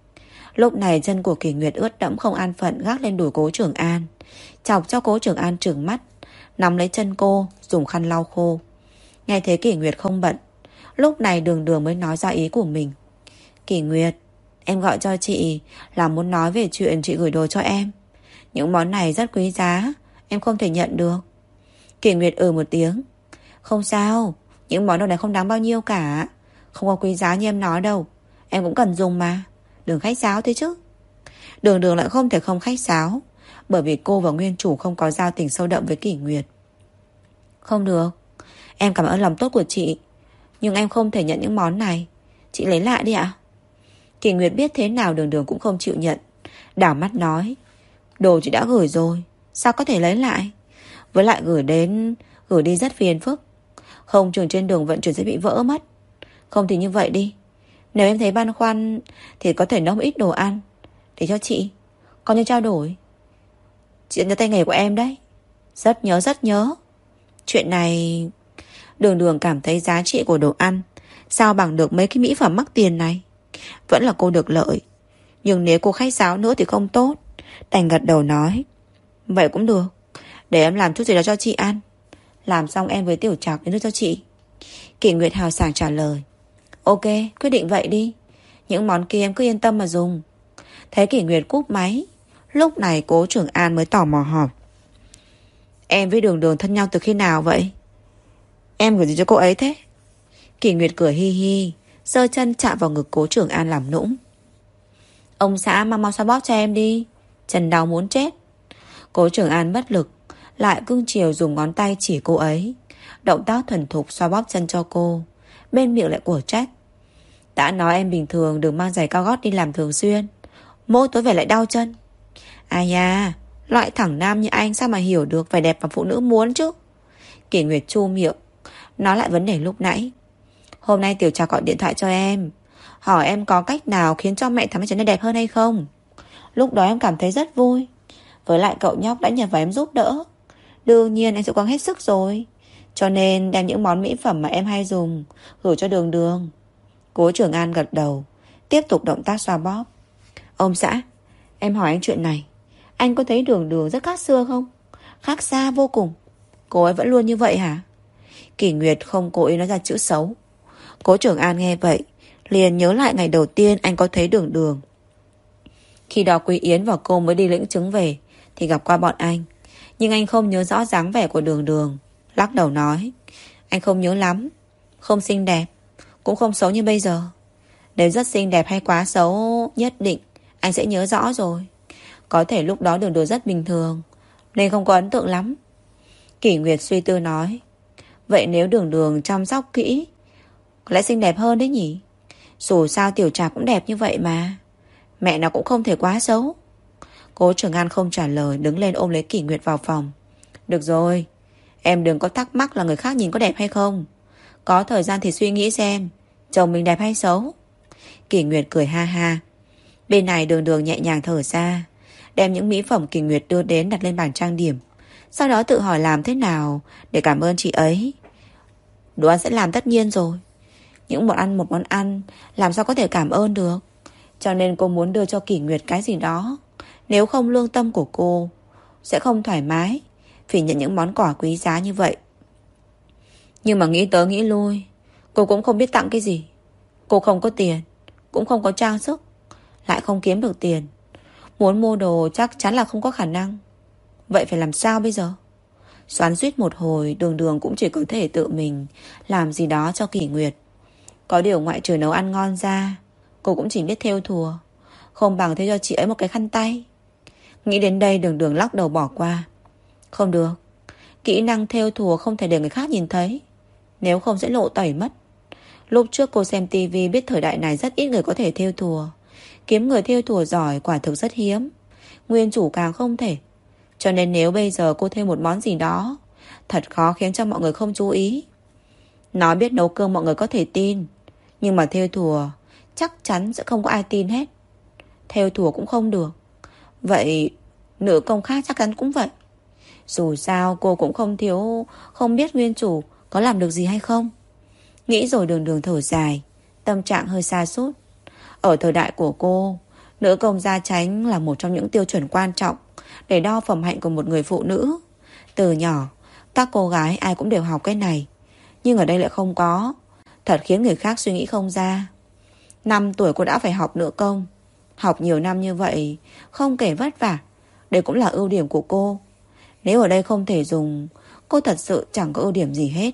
Lúc này chân của Kỷ Nguyệt ướt đẫm không an phận gác lên đùi Cố Trường An, chọc cho Cố Trường An trừng mắt, nắm lấy chân cô dùng khăn lau khô. Nghe thấy Kỷ Nguyệt không bận, lúc này Đường Đường mới nói ra ý của mình. Kỷ Nguyệt, em gọi cho chị là muốn nói về chuyện chị gửi đồ cho em. Những món này rất quý giá, em không thể nhận được. Kỷ Nguyệt một tiếng. Không sao, những món đồ này không đáng bao nhiêu cả. Không có quý giá như em nói đâu. Em cũng cần dùng mà. Đừng khách sáo thế chứ. Đường Đường lại không thể không khách sáo, bởi vì cô và nguyên chủ không có giao tình sâu đậm với Kỷ Nguyệt. Không được, em cảm ơn lòng tốt của chị, nhưng em không thể nhận những món này. Chị lấy lại đi ạ. Kỷ Nguyệt biết thế nào Đường Đường cũng không chịu nhận, đảo mắt nói. Đồ chị đã gửi rồi, sao có thể lấy lại? Với lại gửi đi rất phiền phức, không chừng trên đường vận chuyển sẽ bị vỡ mất. Không thì như vậy đi, nếu em thấy băn khoăn thì có thể nấu một ít đồ ăn để cho chị, coi như trao đổi. Chị nhớ tay nghề của em đấy. Rất nhớ. Chuyện này... Đường Đường cảm thấy giá trị của đồ ăn sao bằng được mấy cái mỹ phẩm mắc tiền này. Vẫn là cô được lợi, nhưng nếu cô khách sáo nữa thì không tốt. Đành gật đầu nói. Vậy cũng được, để em làm chút gì đó cho chị ăn. Làm xong em với Tiểu Trạc đến đưa cho chị. Kỷ Nguyệt hào sảng trả lời. Ok, quyết định vậy đi. Những món kia em cứ yên tâm mà dùng. Thấy Kỷ Nguyệt cúp máy, lúc này Cố Trường An mới tò mò hỏi. Em với Đường Đường thân nhau từ khi nào vậy? Em gửi gì cho cô ấy thế? Kỷ Nguyệt cười hi hi, giơ chân chạm vào ngực Cố Trường An làm nũng. Ông xã mau xoa bóp cho em đi, chân đau muốn chết. Cố Trường An bất lực, lại cưng chiều dùng ngón tay chỉ cô ấy. Động tác thuần thục xoa bóp chân cho cô, bên miệng lại của trách. Đã nói em bình thường đừng mang giày cao gót đi làm thường xuyên, mỗi tối về lại đau chân. Ai da, loại thẳng nam như anh sao mà hiểu được vẻ đẹp mà phụ nữ muốn chứ. Kỷ Nguyệt chu miệng, nói lại vấn đề lúc nãy. Hôm nay Tiểu Trà gọi điện thoại cho em, hỏi em có cách nào khiến cho mẹ thắm trở nên đẹp hơn hay không. Lúc đó em cảm thấy rất vui. Với lại cậu nhóc đã nhờ vào em giúp đỡ, đương nhiên em sẽ cố gắng hết sức rồi. Cho nên đem những món mỹ phẩm mà em hay dùng gửi cho Đường Đường. Cố Trường An gật đầu, tiếp tục động tác xoa bóp. Ông xã, em hỏi anh chuyện này, anh có thấy Đường Đường rất khác xưa không? Khác xa vô cùng. Cô ấy vẫn luôn như vậy hả? Kỷ Nguyệt không cố ý nói ra chữ xấu. Cố Trường An nghe vậy liền nhớ lại ngày đầu tiên anh có thấy Đường Đường. Khi đó Quý Yến và cô mới đi lĩnh chứng về thì gặp qua bọn anh, nhưng anh không nhớ rõ dáng vẻ của Đường Đường. Lắc đầu nói. Anh không nhớ lắm. Không xinh đẹp, cũng không xấu như bây giờ. Nếu rất xinh đẹp hay quá xấu, nhất định anh sẽ nhớ rõ rồi. Có thể lúc đó Đường Đường rất bình thường, nên không có ấn tượng lắm. Kỷ Nguyệt suy tư nói. Vậy nếu Đường Đường chăm sóc kỹ, có lẽ xinh đẹp hơn đấy nhỉ? Dù sao Tiểu Trà cũng đẹp như vậy mà, mẹ nó cũng không thể quá xấu. Cố Trường An không trả lời, đứng lên ôm lấy Kỷ Nguyệt vào phòng. Được rồi, em đừng có thắc mắc là người khác nhìn có đẹp hay không. Có thời gian thì suy nghĩ xem chồng mình đẹp hay xấu. Kỷ Nguyệt cười ha ha. Bên này Đường Đường nhẹ nhàng thở ra, đem những mỹ phẩm Kỷ Nguyệt đưa đến đặt lên bàn trang điểm. Sau đó tự hỏi làm thế nào để cảm ơn chị ấy. Đồ ăn sẽ làm tất nhiên rồi, những một món ăn làm sao có thể cảm ơn được. Cho nên cô muốn đưa cho Kỷ Nguyệt cái gì đó, nếu không lương tâm của cô sẽ không thoải mái vì nhận những món quà quý giá như vậy. Nhưng mà nghĩ tới nghĩ lui, cô cũng không biết tặng cái gì. Cô không có tiền, cũng không có trang sức, lại không kiếm được tiền. Muốn mua đồ chắc chắn là không có khả năng. Vậy phải làm sao bây giờ? Xoắn xuýt một hồi, Đường Đường cũng chỉ có thể tự mình làm gì đó cho Kỷ Nguyệt. Có điều ngoại trừ nấu ăn ngon ra, cô cũng chỉ biết thêu thùa, không bằng thêu cho chị ấy một cái khăn tay. Nghĩ đến đây Đường Đường lắc đầu bỏ qua. Không được, kỹ năng thêu thùa không thể để người khác nhìn thấy, nếu không sẽ lộ tẩy mất. Lúc trước cô xem tivi biết thời đại này rất ít người có thể thêu thùa. Kiếm người thêu thùa giỏi quả thực rất hiếm, nguyên chủ càng không thể. Cho nên nếu bây giờ cô thêu một món gì đó, thật khó khiến cho mọi người không chú ý. Nói biết nấu cơm mọi người có thể tin, nhưng mà thêu thùa chắc chắn sẽ không có ai tin hết. Thêu thùa cũng không được, vậy nữ công khác chắc chắn cũng vậy. Dù sao cô cũng không biết nguyên chủ có làm được gì hay không. Nghĩ rồi Đường Đường thở dài, tâm trạng hơi sa sút. Ở thời đại của cô, Nữ công gia chánh là một trong những tiêu chuẩn quan trọng để đo phẩm hạnh của một người phụ nữ. Từ nhỏ, các cô gái ai cũng đều học cái này, nhưng ở đây lại không có. Thật khiến người khác suy nghĩ không ra. 5 tuổi cô đã phải học nữ công. Học nhiều năm như vậy, không kể vất vả. Đây cũng là ưu điểm của cô. Nếu ở đây không thể dùng, cô thật sự chẳng có ưu điểm gì hết.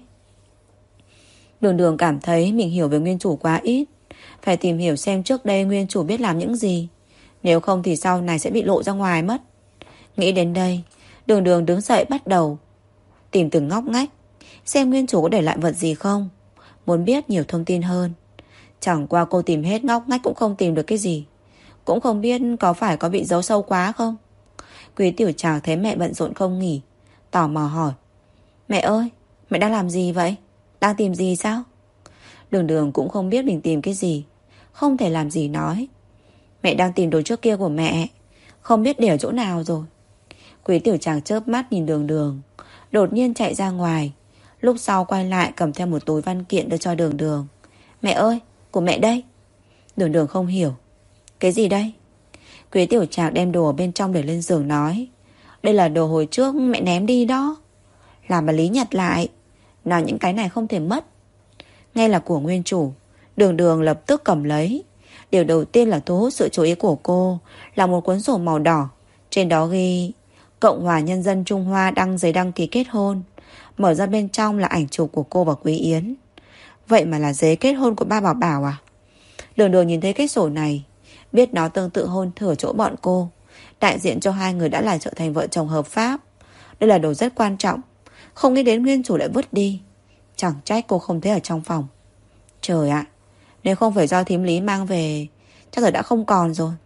Đường Đường cảm thấy mình hiểu về nguyên chủ quá ít. Phải tìm hiểu xem trước đây nguyên chủ biết làm những gì. Nếu không thì sau này sẽ bị lộ ra ngoài mất. Nghĩ đến đây, Đường Đường đứng dậy bắt đầu tìm từng ngóc ngách, xem nguyên chủ có để lại vật gì không. Muốn biết nhiều thông tin hơn. Chẳng qua cô tìm hết ngóc ngách cũng không tìm được cái gì. Cũng không biết có phải có bị giấu sâu quá không. Quý Tiểu Trạc thấy mẹ bận rộn không nghỉ, tò mò hỏi: Mẹ ơi, mẹ đang làm gì vậy? Đang tìm gì sao? Đường Đường cũng không biết mình tìm cái gì, không thể làm gì nói. Mẹ đang tìm đồ trước kia của mẹ, không biết để ở chỗ nào rồi. Quý Tiểu Trạc chớp mắt nhìn Đường Đường, đột nhiên chạy ra ngoài. Lúc sau quay lại cầm theo một túi văn kiện đưa cho Đường Đường. Mẹ ơi, của mẹ đây. Đường Đường không hiểu. Cái gì đây? Quý Tiểu Trạc đem đồ ở bên trong để lên giường nói: Đây là đồ hồi trước mẹ ném đi đó. Làm bà Lý nhặt lại. Nào những cái này không thể mất. Nghe là của nguyên chủ, Đường Đường lập tức cầm lấy. Điều đầu tiên là thu hút sự chú ý của cô là một cuốn sổ màu đỏ. Trên đó ghi Cộng hòa Nhân dân Trung Hoa đăng giấy đăng ký kết hôn. Mở ra bên trong là ảnh chụp của cô và Quý Yến. Vậy mà là giấy kết hôn của ba Bảo Bảo à? Đường Đường nhìn thấy cái sổ này, biết nó tương tự hôn thửa chỗ bọn cô, đại diện cho hai người đã là trở thành vợ chồng hợp pháp. Đây là đồ rất quan trọng. Không nghĩ đến nguyên chủ lại vứt đi. Chẳng trách cô không thấy ở trong phòng. Trời ạ, nếu không phải do thím Lý mang về, chắc giờ đã không còn rồi.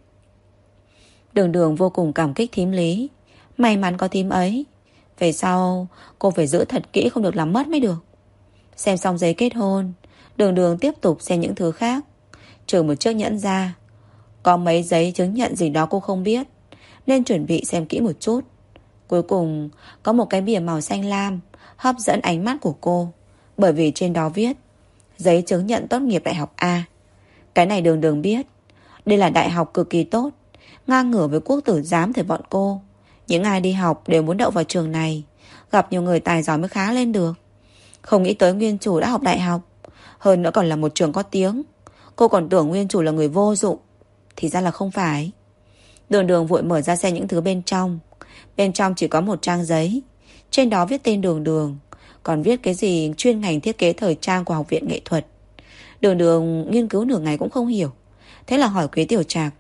Đường Đường vô cùng cảm kích thím Lý. May mắn có thím ấy. Về sau cô phải giữ thật kỹ, không được làm mất mới được. Xem xong giấy kết hôn, Đường Đường tiếp tục xem những thứ khác. Trừ một chiếc nhẫn ra, có mấy giấy chứng nhận gì đó cô không biết, nên chuẩn bị xem kỹ một chút. Cuối cùng có một cái bìa màu xanh lam hấp dẫn ánh mắt của cô, bởi vì trên đó viết giấy chứng nhận tốt nghiệp đại học A. Cái này Đường Đường biết. Đây là đại học cực kỳ tốt, ngang ngửa với quốc tử giám thời bọn cô. Những ai đi học đều muốn đậu vào trường này. Gặp nhiều người tài giỏi mới khá lên được. Không nghĩ tới nguyên chủ đã học đại học, hơn nữa còn là một trường có tiếng. Cô còn tưởng nguyên chủ là người vô dụng, thì ra là không phải. Đường Đường vội mở ra xem những thứ bên trong. Bên trong chỉ có một trang giấy. Trên đó viết tên Đường Đường, còn viết cái gì chuyên ngành thiết kế thời trang của Học viện Nghệ thuật. Đường Đường nghiên cứu nửa ngày cũng không hiểu. Thế là hỏi Quý Tiểu Trạc: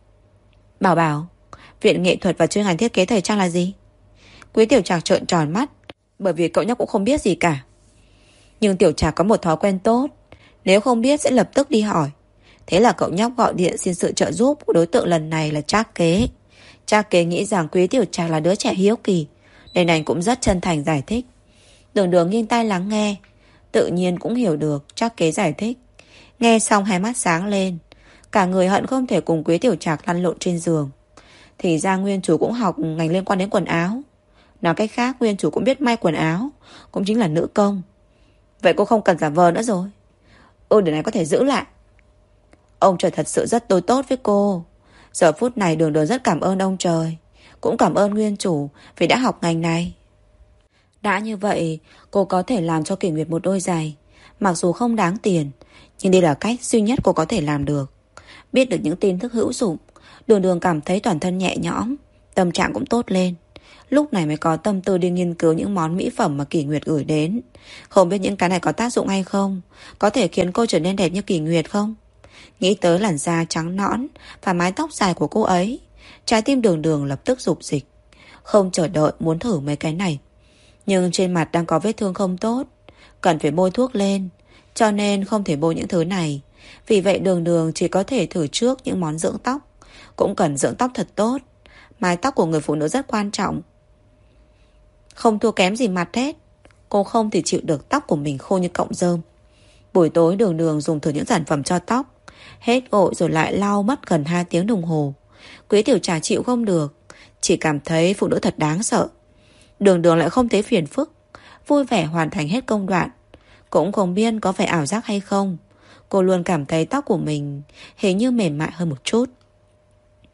Bảo Bảo, viện nghệ thuật và chuyên ngành thiết kế thời trang là gì? Quý Tiểu Trạc trợn tròn mắt, bởi vì cậu nhóc cũng không biết gì cả. Nhưng Tiểu Trạc có một thói quen tốt, nếu không biết sẽ lập tức đi hỏi. Thế là cậu nhóc gọi điện xin sự trợ giúp của đối tượng lần này là Trác Kế. Trác Kế nghĩ rằng Quý Tiểu Trạc là đứa trẻ hiếu kỳ, nên anh cũng rất chân thành giải thích. Đường Đường nghiêng tai lắng nghe, tự nhiên cũng hiểu được Trác Kế giải thích. Nghe xong hai mắt sáng lên, cả người hận không thể cùng Quý Tiểu Trạc lăn lộn trên giường. Thì ra nguyên chủ cũng học ngành liên quan đến quần áo. Nói cách khác, nguyên chủ cũng biết may quần áo, cũng chính là nữ công. Vậy cô không cần giả vờ nữa rồi. Điều này có thể giữ lại. Ông trời thật sự rất tốt với cô. Giờ phút này Đường Đường rất cảm ơn ông trời, cũng cảm ơn nguyên chủ vì đã học ngành này. Đã như vậy, cô có thể làm cho Kỷ Nguyệt một đôi giày. Mặc dù không đáng tiền, nhưng đây là cách duy nhất cô có thể làm được. Biết được những tin tức hữu dụng, Đường Đường cảm thấy toàn thân nhẹ nhõm, tâm trạng cũng tốt lên. Lúc này mới có tâm tư đi nghiên cứu những món mỹ phẩm mà Kỷ Nguyệt gửi đến. Không biết những cái này có tác dụng hay không, có thể khiến cô trở nên đẹp như Kỷ Nguyệt không? Nghĩ tới làn da trắng nõn và mái tóc dài của cô ấy, trái tim Đường Đường lập tức rục rịch, không chờ đợi muốn thử mấy cái này. Nhưng trên mặt đang có vết thương không tốt, cần phải bôi thuốc lên, cho nên không thể bôi những thứ này. Vì vậy Đường Đường chỉ có thể thử trước những món dưỡng tóc. Cũng cần dưỡng tóc thật tốt. Mái tóc của người phụ nữ rất quan trọng, không thua kém gì mặt hết. Cô không thể chịu được tóc của mình khô như cọng rơm. Buổi tối Đường Đường dùng thử những sản phẩm cho tóc, hết gội rồi lại lau mất gần 2 tiếng đồng hồ. Quý Tiểu Trà chịu không được, chỉ cảm thấy phụ nữ thật đáng sợ. Đường Đường lại không thấy phiền phức, vui vẻ hoàn thành hết công đoạn. Cũng không biết có phải ảo giác hay không, cô luôn cảm thấy tóc của mình hình như mềm mại hơn một chút.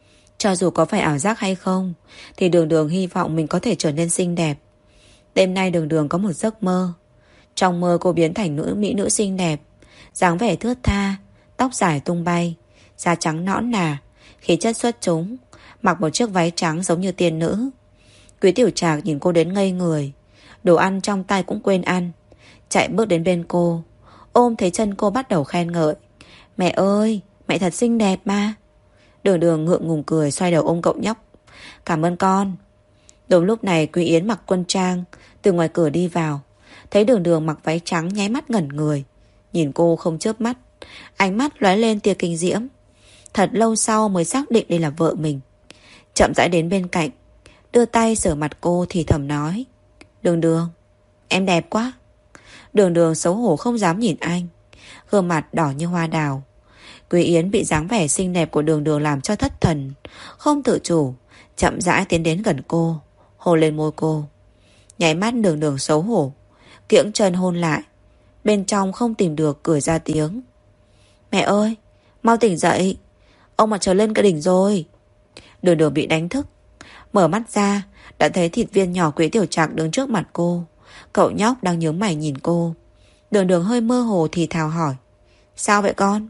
Cho dù có phải ảo giác hay không thì Đường Đường hy vọng mình có thể trở nên xinh đẹp. Đêm nay Đường Đường có một giấc mơ. Trong mơ cô biến thành mỹ nữ xinh đẹp, dáng vẻ thướt tha, tóc dài tung bay, da trắng nõn nà, khí chất xuất chúng, mặc một chiếc váy trắng giống như tiên nữ. Quý Tiểu Trạc nhìn cô đến ngây người, đồ ăn trong tay cũng quên ăn, chạy bước đến bên cô, ôm thấy chân cô bắt đầu khen ngợi. Mẹ ơi, mẹ thật xinh đẹp mà. Đường Đường ngượng ngùng cười, xoay đầu ôm cậu nhóc. Cảm ơn con. Đúng lúc này Quý Yến mặc quân trang từ ngoài cửa đi vào, thấy Đường Đường mặc váy trắng nháy mắt ngẩn người, nhìn cô không chớp mắt, ánh mắt lóe lên tia kinh diễm. Thật lâu sau mới xác định đây là vợ mình. Chậm rãi đến bên cạnh, đưa tay sờ mặt cô thì thầm nói. Đường Đường, em đẹp quá. Đường Đường xấu hổ không dám nhìn anh, gương mặt đỏ như hoa đào. Quý Yến bị dáng vẻ xinh đẹp của Đường Đường làm cho thất thần, không tự chủ, chậm rãi tiến đến gần cô, hôn lên môi cô. Nháy mắt Đường Đường xấu hổ, kiễng chân hôn lại, bên trong không tìm được cười ra tiếng. Mẹ ơi, mau tỉnh dậy, ông mặt trời lên cái đỉnh rồi. Đường Đường bị đánh thức, mở mắt ra đã thấy thịt viên nhỏ Quý Tiểu Trạc đứng trước mặt cô. Cậu nhóc đang nhướng mày nhìn cô. Đường Đường hơi mơ hồ thì thào hỏi. Sao vậy con?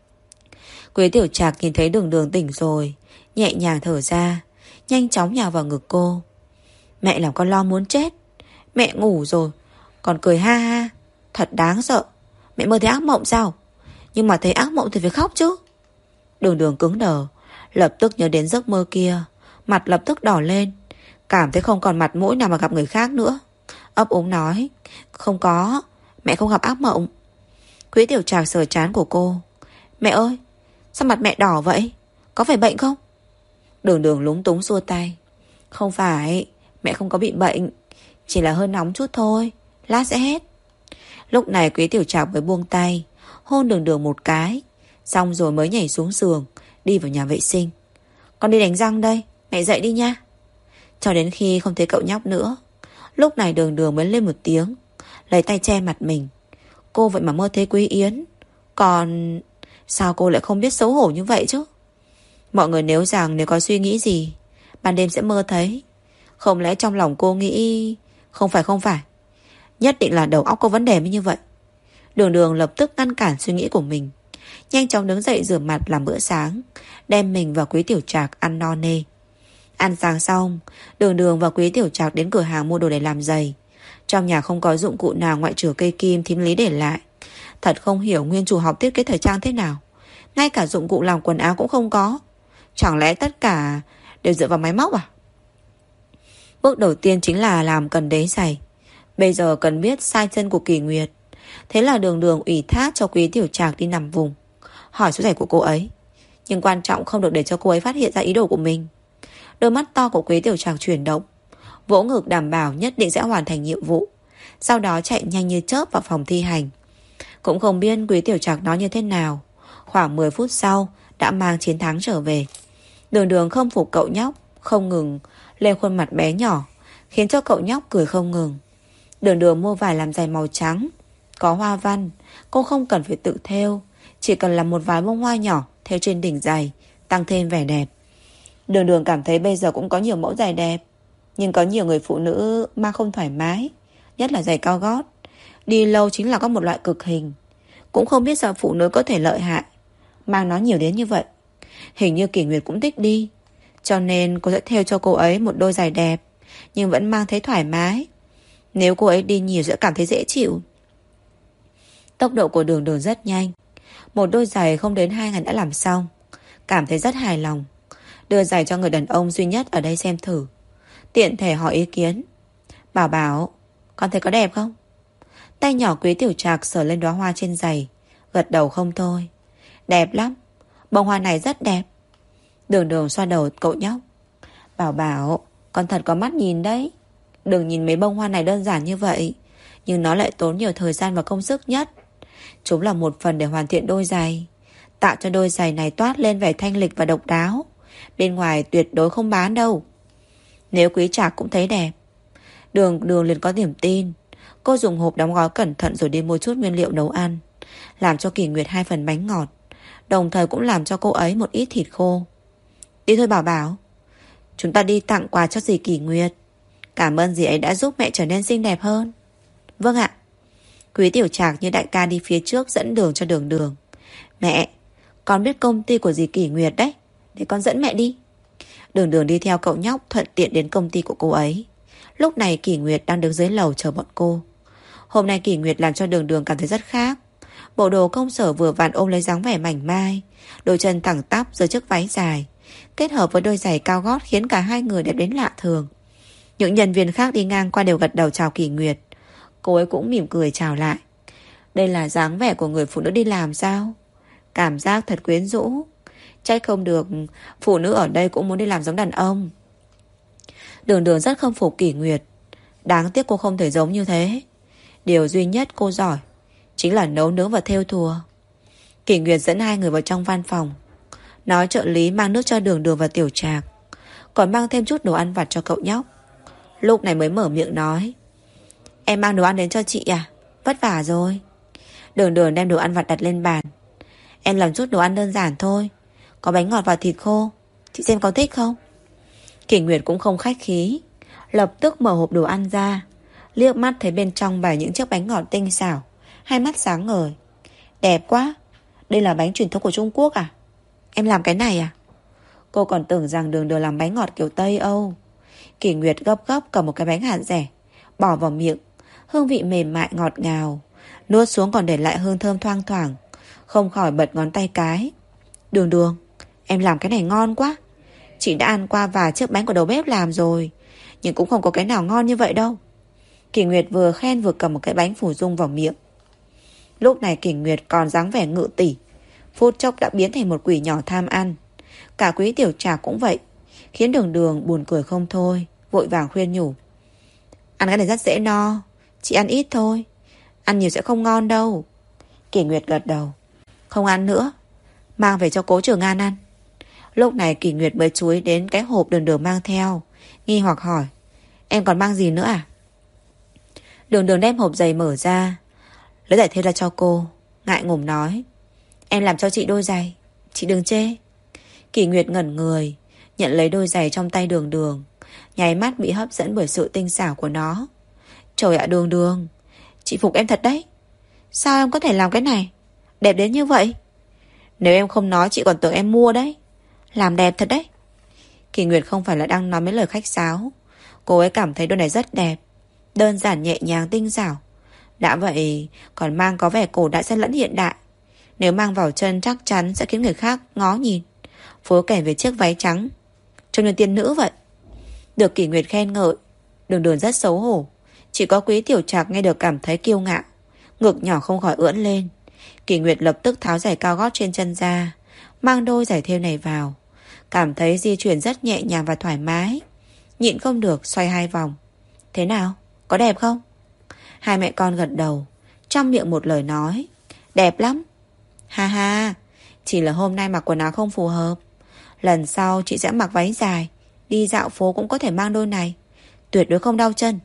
Quý Tiểu Trạc nhìn thấy Đường Đường tỉnh rồi, nhẹ nhàng thở ra, nhanh chóng nhào vào ngực cô. Mẹ làm con lo muốn chết. Mẹ ngủ rồi còn cười ha ha, thật đáng sợ. Mẹ mơ thấy ác mộng sao? Nhưng mà thấy ác mộng thì phải khóc chứ. Đường Đường cứng đờ, lập tức nhớ đến giấc mơ kia, mặt lập tức đỏ lên, cảm thấy không còn mặt mũi nào mà gặp người khác nữa. Ấp úng nói. Không có, mẹ không gặp ác mộng. Quý Tiểu Trạc sờ trán của cô. Mẹ ơi, sao mặt mẹ đỏ vậy? Có phải bệnh không? Đường Đường lúng túng xua tay. Không phải, mẹ không có bị bệnh, chỉ là hơi nóng chút thôi, lát sẽ hết. Lúc này Quý Tiểu Trạc mới buông tay, hôn Đường Đường một cái, xong rồi mới nhảy xuống giường, đi vào nhà vệ sinh. Con đi đánh răng đây, mẹ dậy đi nha. Cho đến khi không thấy cậu nhóc nữa, lúc này Đường Đường mới lên một tiếng, lấy tay che mặt mình. Cô vậy mà mơ thấy Quý Yến. Còn sao cô lại không biết xấu hổ như vậy chứ? Mọi người nếu rằng nếu có suy nghĩ gì, ban đêm sẽ mơ thấy. Không lẽ trong lòng cô nghĩ không phải, nhất định là đầu óc có vấn đề mới như vậy. Đường Đường lập tức ngăn cản suy nghĩ của mình, nhanh chóng đứng dậy rửa mặt làm bữa sáng, đem mình và Quý Tiểu Trạc ăn no nê. Ăn sáng xong, Đường Đường và Quý Tiểu Trạc đến cửa hàng mua đồ để làm giày. Trong nhà không có dụng cụ nào ngoại trừ cây kim thím Lý để lại. Thật không hiểu nguyên chủ học thiết kế thời trang thế nào, ngay cả dụng cụ làm quần áo cũng không có. Chẳng lẽ tất cả đều dựa vào máy móc à? Bước đầu tiên chính là làm cần đế giày. Bây giờ cần biết size chân của Kỳ Nguyệt. Thế là Đường Đường ủy thác cho Quý Tiểu Trạc đi nằm vùng, hỏi số giày của cô ấy. Nhưng quan trọng không được để cho cô ấy phát hiện ra ý đồ của mình. Đôi mắt to của Quý Tiểu Trạc chuyển động, vỗ ngực đảm bảo nhất định sẽ hoàn thành nhiệm vụ, sau đó chạy nhanh như chớp vào phòng thi hành. Cũng không biết Quý Tiểu Trạc nói như thế nào, khoảng 10 phút sau đã mang chiến thắng trở về. Đường Đường không phục cậu nhóc, không ngừng lên khuôn mặt bé nhỏ, khiến cho cậu nhóc cười không ngừng. Đường Đường mua vải làm giày màu trắng, có hoa văn, cô không cần phải tự thêu, chỉ cần làm một vài bông hoa nhỏ thêu trên đỉnh giày, tăng thêm vẻ đẹp. Đường Đường cảm thấy bây giờ cũng có nhiều mẫu giày đẹp, nhưng có nhiều người phụ nữ mang không thoải mái, nhất là giày cao gót. Đi lâu chính là có một loại cực hình. Cũng không biết sao phụ nữ có thể lợi hại mang nó nhiều đến như vậy. Hình như Kỳ Nguyệt cũng thích đi, cho nên cô sẽ thêu cho cô ấy một đôi giày đẹp, nhưng vẫn mang thấy thoải mái. Nếu cô ấy đi nhiều sẽ cảm thấy dễ chịu. Tốc độ của Đường Đường rất nhanh, một đôi giày không đến 2 ngày đã làm xong. Cảm thấy rất hài lòng, đưa giày cho người đàn ông duy nhất ở đây xem thử, tiện thể hỏi ý kiến. Bảo Bảo, con thấy có đẹp không? Tay nhỏ Quý Tiểu Trạc sờ lên đóa hoa trên giày, gật đầu không thôi. Đẹp lắm, bông hoa này rất đẹp. Đường Đường xoa đầu cậu nhóc. Bảo Bảo, con thật có mắt nhìn đấy. Đừng nhìn mấy bông hoa này đơn giản như vậy, nhưng nó lại tốn nhiều thời gian và công sức nhất. Chúng là một phần để hoàn thiện đôi giày, tạo cho đôi giày này toát lên vẻ thanh lịch và độc đáo. Bên ngoài tuyệt đối không bán đâu. Nếu Quý Trạc cũng thấy đẹp. Đường Đường liền có niềm tin. Cô dùng hộp đóng gói cẩn thận rồi đi mua chút nguyên liệu nấu ăn, làm cho Kỳ Nguyệt 2 phần bánh ngọt, đồng thời cũng làm cho cô ấy một ít thịt khô. Đi thôi Bảo Bảo. Chúng ta đi tặng quà cho dì Kỷ Nguyệt. Cảm ơn dì ấy đã giúp mẹ trở nên xinh đẹp hơn. Vâng ạ. Quý Tiểu Trạc như đại ca đi phía trước dẫn đường cho Đường Đường. Mẹ, con biết công ty của dì Kỷ Nguyệt đấy, để con dẫn mẹ đi. Đường Đường đi theo cậu nhóc thuận tiện đến công ty của cô ấy. Lúc này Kỷ Nguyệt đang đứng dưới lầu chờ bọn cô. Hôm nay Kỷ Nguyệt làm cho Đường Đường cảm thấy rất khác. Bộ đồ công sở vừa vặn ôm lấy dáng vẻ mảnh mai, đôi chân thẳng tắp dưới chiếc váy dài, kết hợp với đôi giày cao gót khiến cả hai người đẹp đến lạ thường. Những nhân viên khác đi ngang qua đều gật đầu chào Kỷ Nguyệt. Cô ấy cũng mỉm cười chào lại. Đây là dáng vẻ của người phụ nữ đi làm sao? Cảm giác thật quyến rũ. Trách không được phụ nữ ở đây cũng muốn đi làm giống đàn ông. Đường Đường rất khâm phục Kỷ Nguyệt. Đáng tiếc cô không thể giống như thế. Điều duy nhất cô giỏi chính là nấu nướng và thêu thùa. Kỷ Nguyệt dẫn hai người vào trong văn phòng, nói trợ lý mang nước cho Đường Đường và Tiểu Trạc, còn mang thêm chút đồ ăn vặt cho cậu nhóc. Lúc này mới mở miệng nói: Em mang đồ ăn đến cho chị à? Vất vả rồi. Đường Đường đem đồ ăn vặt đặt lên bàn. Em làm chút đồ ăn đơn giản thôi, có bánh ngọt và thịt khô, chị xem có thích không? Kỷ Nguyệt cũng không khách khí, lập tức mở hộp đồ ăn ra, liếc mắt thấy bên trong bày những chiếc bánh ngọt tinh xảo, hai mắt sáng ngời. Đẹp quá. Đây là bánh truyền thống của Trung Quốc à? Em làm cái này à? Cô còn tưởng rằng Đường Đường làm bánh ngọt kiểu Tây Âu. Kỷ Nguyệt gấp gấp cầm một cái bánh hạt dẻ, bỏ vào miệng. Hương vị mềm mại ngọt ngào, nuốt xuống còn để lại hương thơm thoang thoảng, không khỏi bật ngón tay cái. Đường Đường, em làm cái này ngon quá. Chị đã ăn qua vài chiếc bánh của đầu bếp làm rồi, nhưng cũng không có cái nào ngon như vậy đâu. Kỷ Nguyệt vừa khen vừa cầm một cái bánh phủ dung vào miệng. Lúc này Kỷ Nguyệt còn dáng vẻ ngự tỷ, phút chốc đã biến thành một quỷ nhỏ tham ăn. Cả Quý Tiểu Trạc cũng vậy, khiến Đường Đường buồn cười không thôi, vội vàng khuyên nhủ: Ăn cái này rất dễ no, chị ăn ít thôi, ăn nhiều sẽ không ngon đâu. Kỷ Nguyệt gật đầu. Không ăn nữa, mang về cho Cố Trường An ăn. Lúc này Kỷ Nguyệt mới chú ý đến cái hộp Đường Đường mang theo, nghi hoặc hỏi: Em còn mang gì nữa à? Đường Đường đem hộp giày mở ra, lấy giày thêu ra cho cô, ngại ngùng nói: Em làm cho chị đôi giày, chị đừng chê. Kỷ Nguyệt ngẩn người, nhận lấy đôi giày trong tay Đường Đường, nháy mắt bị hấp dẫn bởi sự tinh xảo của nó. Trời ạ, Đường Đường, chị phục em thật đấy. Sao em có thể làm cái này đẹp đến như vậy? Nếu em không nói chị còn tưởng em mua đấy. Làm đẹp thật đấy. Kỷ Nguyệt không phải là đang nói mấy lời khách sáo. Cô ấy cảm thấy đôi này rất đẹp, đơn giản nhẹ nhàng tinh xảo. Đã vậy còn mang có vẻ cổ đại xen lẫn hiện đại. Nếu mang vào chân chắc chắn sẽ khiến người khác ngó nhìn, phối kèm với chiếc váy trắng, trông như tiên nữ vậy. Được Kỷ Nguyệt khen ngợi, Đường Đường rất xấu hổ. Chỉ có Quý Tiểu Trạc nghe được cảm thấy kiêu ngạo, ngực nhỏ không khỏi ưỡn lên. Kỷ Nguyệt lập tức tháo giày cao gót trên chân ra, mang đôi giày thêu này vào, cảm thấy di chuyển rất nhẹ nhàng và thoải mái, nhịn không được xoay hai vòng. Thế nào? Có đẹp không? Hai mẹ con gật đầu, trong miệng một lời nói: Đẹp lắm. Ha ha, chỉ là hôm nay mặc quần áo không phù hợp. Lần sau chị sẽ mặc váy dài, đi dạo phố cũng có thể mang đôi này, tuyệt đối không đau chân.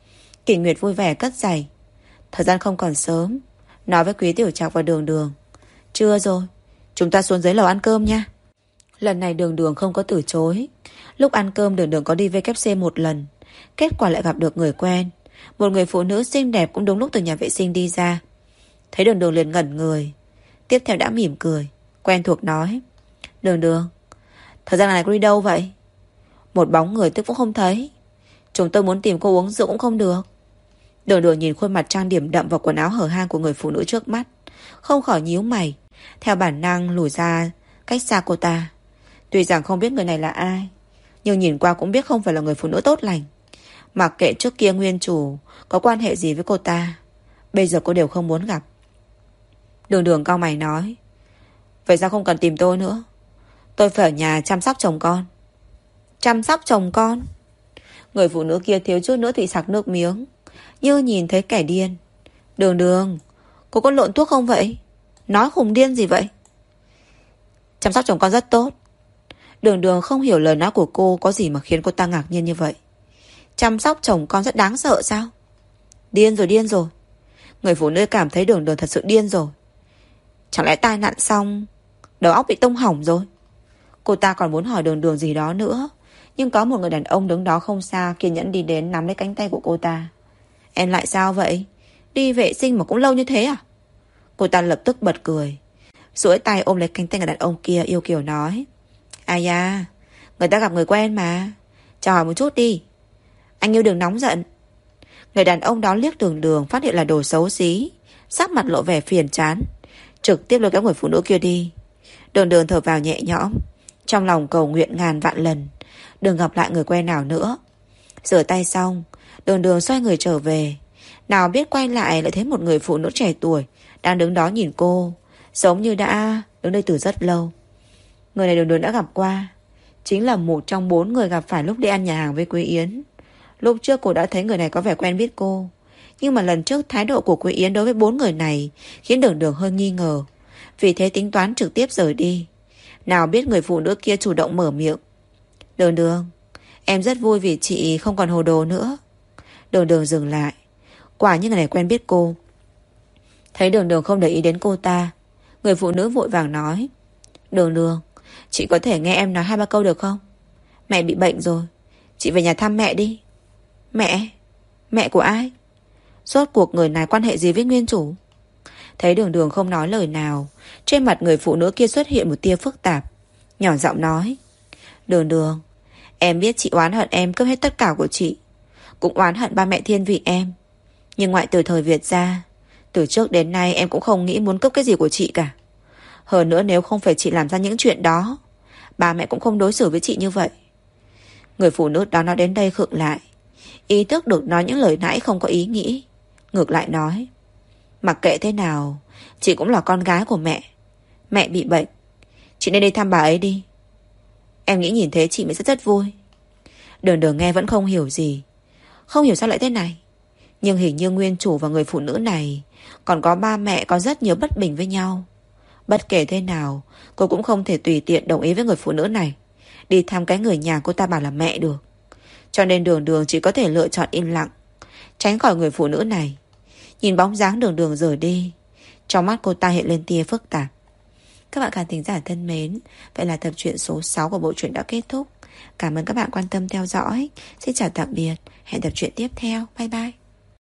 Kỷ Nguyệt vui vẻ cất giày. Thời gian không còn sớm, nói với Quý Tiểu Trạc và Đường Đường: Trưa rồi, chúng ta xuống dưới lầu ăn cơm nha. Lần này Đường Đường không có từ chối. Lúc ăn cơm Đường Đường có đi WC một lần, kết quả lại gặp được người quen, một người phụ nữ xinh đẹp cũng đúng lúc từ nhà vệ sinh đi ra. Thấy Đường Đường liền ngẩn người, tiếp theo đã mỉm cười, quen thuộc nói: Đường Đường, thời gian này cô đi đâu vậy? Một bóng người tôi cũng không thấy. Chúng tôi muốn tìm cô uống rượu cũng không được. Đường Đường nhìn khuôn mặt trang điểm đậm và quần áo hở hang của người phụ nữ trước mắt, không khỏi nhíu mày, theo bản năng lùi ra cách xa cô ta. Tuy rằng không biết người này là ai, nhưng nhìn qua cũng biết không phải là người phụ nữ tốt lành. Mặc kệ trước kia nguyên chủ có quan hệ gì với cô ta, bây giờ cô đều không muốn gặp. Đường Đường cau mày nói: Vậy sao không cần tìm tôi nữa? Tôi phải ở nhà chăm sóc chồng con. Chăm sóc chồng con? Người phụ nữ kia thiếu chút nữa thì sặc nước miếng, như nhìn thấy kẻ điên. Đường Đường, cô có lộn thuốc không vậy? Nói khùng điên gì vậy? Chăm sóc chồng con rất tốt. Đường Đường không hiểu lời nói của cô có gì mà khiến cô ta ngạc nhiên như vậy. Chăm sóc chồng con rất đáng sợ sao? Điên rồi, điên rồi. Người phụ nữ cảm thấy Đường Đường thật sự điên rồi. Chẳng lẽ tai nạn xong đầu óc bị tông hỏng rồi? Cô ta còn muốn hỏi Đường Đường gì đó nữa, nhưng có một người đàn ông đứng đó không xa, kiên nhẫn đi đến nắm lấy cánh tay của cô ta. Em lại sao vậy? Đi vệ sinh mà cũng lâu như thế à? Cô ta lập tức bật cười, duỗi tay ôm lấy cánh tay người đàn ông kia, yêu kiều nói. Ai da, người ta gặp người quen mà, chào hỏi một chút đi. Anh yêu đừng nóng giận. Người đàn ông đó liếc Đường Đường, phát hiện là đồ xấu xí, sắc mặt lộ vẻ phiền chán, trực tiếp lôi kéo người phụ nữ kia đi. Đường Đường thở vào nhẹ nhõm, trong lòng cầu nguyện ngàn vạn lần đừng gặp lại người quen nào nữa. Rửa tay xong, Đường Đường xoay người trở về. Nào biết quay lại thấy một người phụ nữ trẻ tuổi đang đứng đó nhìn cô, giống như đã đứng đây từ rất lâu. Người này Đường Đường đã gặp qua, chính là một trong 4 người gặp phải lúc đi ăn nhà hàng với Quý Yến. Lúc trước cô đã thấy người này có vẻ quen biết cô, nhưng mà lần trước thái độ của Quý Yến đối với 4 người này khiến Đường Đường hơi nghi ngờ, vì thế tính toán trực tiếp rời đi. Nào biết người phụ nữ kia chủ động mở miệng. Đường Đường, em rất vui vì chị không còn hồ đồ nữa. Đường Đường dừng lại, quả như người này quen biết cô. Thấy Đường Đường không để ý đến cô ta, người phụ nữ vội vàng nói. Đường Đường, chị có thể nghe em nói 2-3 câu được không? Mẹ bị bệnh rồi, chị về nhà thăm mẹ đi. Mẹ? Mẹ của ai? Rốt cuộc người này quan hệ gì với nguyên chủ? Thấy Đường Đường không nói lời nào, trên mặt người phụ nữ kia xuất hiện một tia phức tạp, nhỏ giọng nói. Đường Đường, em biết chị oán hận em cướp hết tất cả của chị, cũng oán hận ba mẹ thiên vị em, nhưng ngoại trừ thời Việt ra, từ trước đến nay em cũng không nghĩ muốn cướp cái gì của chị cả. Hơn nữa nếu không phải chị làm ra những chuyện đó, ba mẹ cũng không đối xử với chị như vậy. Người phụ nữ đó nói đến đây khựng lại, ý thức được nói những lời nãy không có ý nghĩ, ngược lại nói. Mặc kệ thế nào, chị cũng là con gái của mẹ. Mẹ bị bệnh, chị nên đi thăm bà ấy đi. Em nghĩ nhìn thế chị mới rất vui. Đường Đường nghe vẫn không hiểu gì, không hiểu sao lại thế này. Nhưng hình như nguyên chủ và người phụ nữ này còn có ba mẹ có rất nhiều bất bình với nhau. Bất kể thế nào, cô cũng không thể tùy tiện đồng ý với người phụ nữ này đi thăm cái người nhà cô ta bảo là mẹ được. Cho nên Đường Đường chỉ có thể lựa chọn im lặng, tránh khỏi người phụ nữ này. Nhìn bóng dáng Đường Đường rời đi, trong mắt cô ta hiện lên tia phức tạp. Các bạn khán thính giả thân mến, vậy là tập truyện số 6 của bộ truyện đã kết thúc. Cảm ơn các bạn quan tâm theo dõi. Xin chào tạm biệt, hẹn tập truyện tiếp theo. Bye bye.